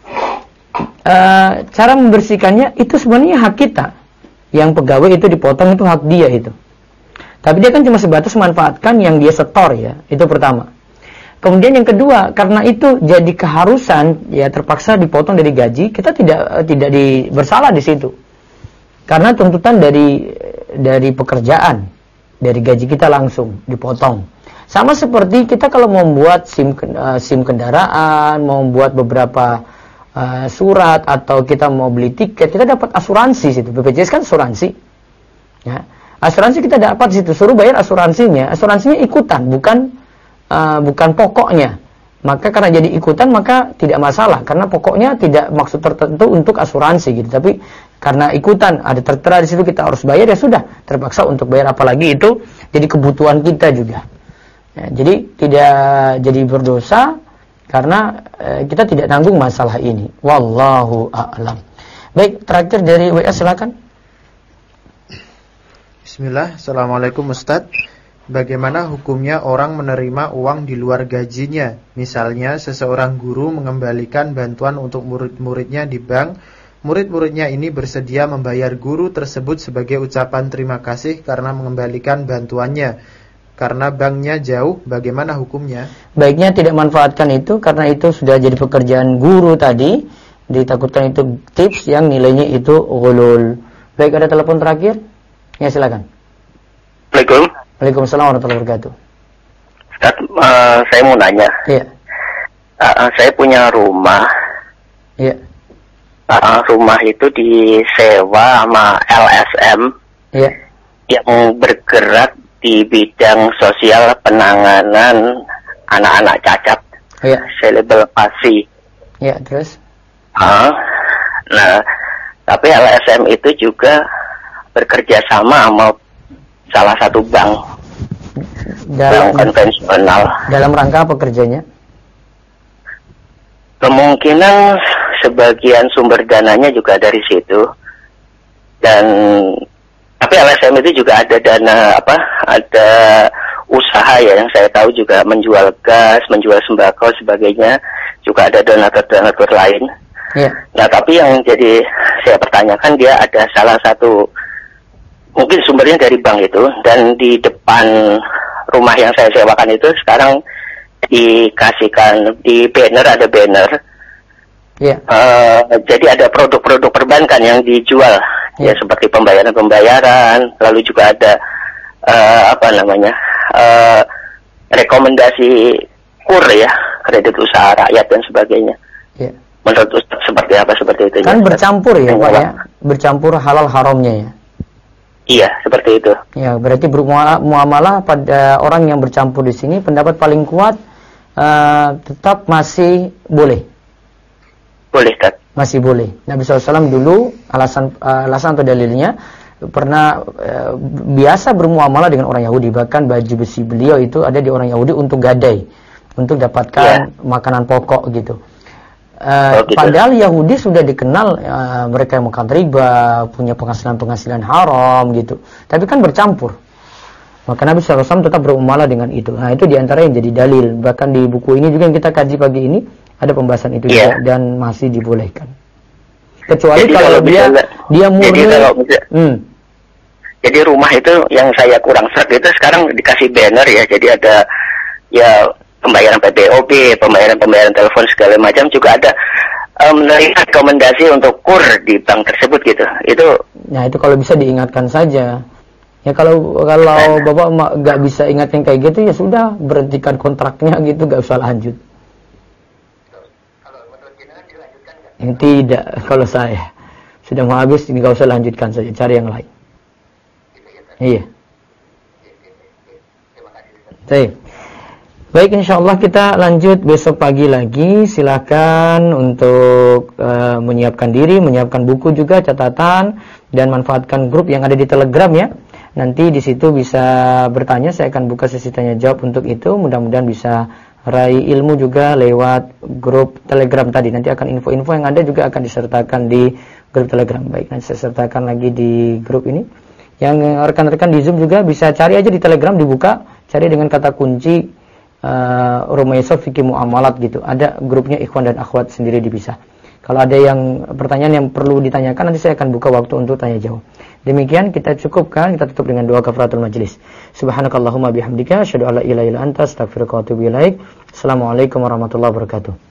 Cara membersihkannya itu sebenarnya hak kita. Yang pegawai itu dipotong itu hak dia itu. Tapi dia kan cuma sebatas memanfaatkan yang dia setor ya. Itu pertama. Kemudian yang kedua, karena itu jadi keharusan ya terpaksa dipotong dari gaji, kita tidak bersalah di situ. Karena tuntutan dari pekerjaan, dari gaji kita langsung dipotong. Sama seperti kita kalau membuat SIM kendaraan, mau membuat beberapa surat, atau kita mau beli tiket, kita dapat asuransi situ. BPJS kan asuransi. Ya. Asuransi kita dapat situ, suruh bayar asuransinya. Asuransinya ikutan, bukan pokoknya. Maka karena jadi ikutan maka tidak masalah, karena pokoknya tidak maksud tertentu untuk asuransi gitu. Tapi karena ikutan ada tertera di situ kita harus bayar, ya sudah terpaksa untuk bayar, apalagi itu jadi kebutuhan kita juga. Ya, jadi tidak jadi berdosa karena kita tidak tanggung masalah ini. Wallahu a'lam. Baik, terakhir dari WA silakan. Bismillah. Assalamualaikum Ustadz. Bagaimana hukumnya orang menerima uang di luar gajinya? Misalnya seseorang guru mengembalikan bantuan untuk murid-muridnya di bank. Murid-muridnya ini bersedia membayar guru tersebut sebagai ucapan terima kasih karena mengembalikan bantuannya. Karena banknya jauh, bagaimana hukumnya? Baiknya tidak manfaatkan itu, karena itu sudah jadi pekerjaan guru tadi. Ditakutkan itu tips yang nilainya itu ghulul. Baik, ada telepon terakhir? Ya, silakan. Assalamualaikum. Waalaikumsalam warahmatullahi wabarakatuh. Ustaz, saya mau nanya. Iya. Saya punya rumah. Iya. Rumah itu disewa sama LSM. Iya. Yang bergerak di bidang sosial penanganan anak-anak cacat. Iya. Cerebral palsy. Iya, terus? Nah, tapi LSM itu juga bekerja sama sama salah satu bank konvensional. Dalam rangka apa kerjanya? Kemungkinan sebagian sumber dananya juga dari situ. Dan tapi LSM itu juga ada dana ada usaha ya, yang saya tahu juga menjual gas, menjual sembako sebagainya, juga ada donatur-donatur lain. Yeah. Nah, tapi yang jadi saya pertanyakan, dia ada salah satu mungkin sumbernya dari bank itu, dan di depan rumah yang saya sewakan itu sekarang dikasihkan di banner, ada banner. Yeah. Jadi ada produk-produk perbankan yang dijual, ya seperti pembayaran, lalu juga ada rekomendasi KUR ya, kredit usaha rakyat dan sebagainya. Yeah. Menurut Ustaz seperti apa seperti itu? Kan bercampur ya Pak ya, bercampur halal haramnya ya. Iya, seperti itu. Ya, berarti muamalah pada orang yang bercampur di sini, pendapat paling kuat tetap masih boleh. Boleh, Tad. Masih boleh. Nabi SAW dulu alasan atau dalilnya pernah biasa bermuamalah dengan orang Yahudi, bahkan baju besi beliau itu ada di orang Yahudi untuk gadai, untuk dapatkan makanan pokok gitu. Padahal Yahudi sudah dikenal mereka yang makan riba, punya penghasilan haram gitu. Tapi kan bercampur. Maka Nabi SAW tetap bermuamalah dengan itu. Nah, itu diantara yang jadi dalil. Bahkan di buku ini juga yang kita kaji pagi ini ada pembahasan itu juga, dan masih dibolehkan. Kecuali jadi kalau dia murni. Jadi rumah itu yang saya kurang serg itu sekarang dikasih banner ya. Jadi ada ya pembayaran PPOB, pembayaran telepon segala macam, juga ada menerima rekomendasi untuk KUR di bank tersebut gitu. Nah, itu kalau bisa diingatkan saja. Ya kalau Bapak nggak bisa ingatkan kayak gitu, ya sudah, berhentikan kontraknya gitu, nggak usah lanjut. Yang tidak, kalau saya sudah mau habis, nggak usah lanjutkan saja, cari yang lain. Iya. Baik, insyaallah kita lanjut besok pagi lagi. Silakan untuk menyiapkan diri, menyiapkan buku juga, catatan, dan manfaatkan grup yang ada di Telegram ya. Nanti di situ bisa bertanya, saya akan buka sesi tanya jawab untuk itu. Mudah-mudahan bisa raih ilmu juga lewat grup Telegram tadi. Nanti akan info-info yang ada juga akan disertakan di grup Telegram. Baik, nanti saya sertakan lagi di grup ini. Yang rekan-rekan di Zoom juga bisa cari aja di Telegram, dibuka, cari dengan kata kunci Rumaisah Fikih Muamalat gitu. Ada grupnya ikhwan dan akhwat sendiri dipisah. Kalau ada yang pertanyaan yang perlu ditanyakan, nanti saya akan buka waktu untuk tanya jawab. Demikian kita cukupkan, kita tutup dengan doa kafaratul majlis. Subhanakallahumma bihamdika asyhadu an la ilaha illa anta astaghfiruka wa atubu ilaik. Assalamualaikum warahmatullahi wabarakatuh.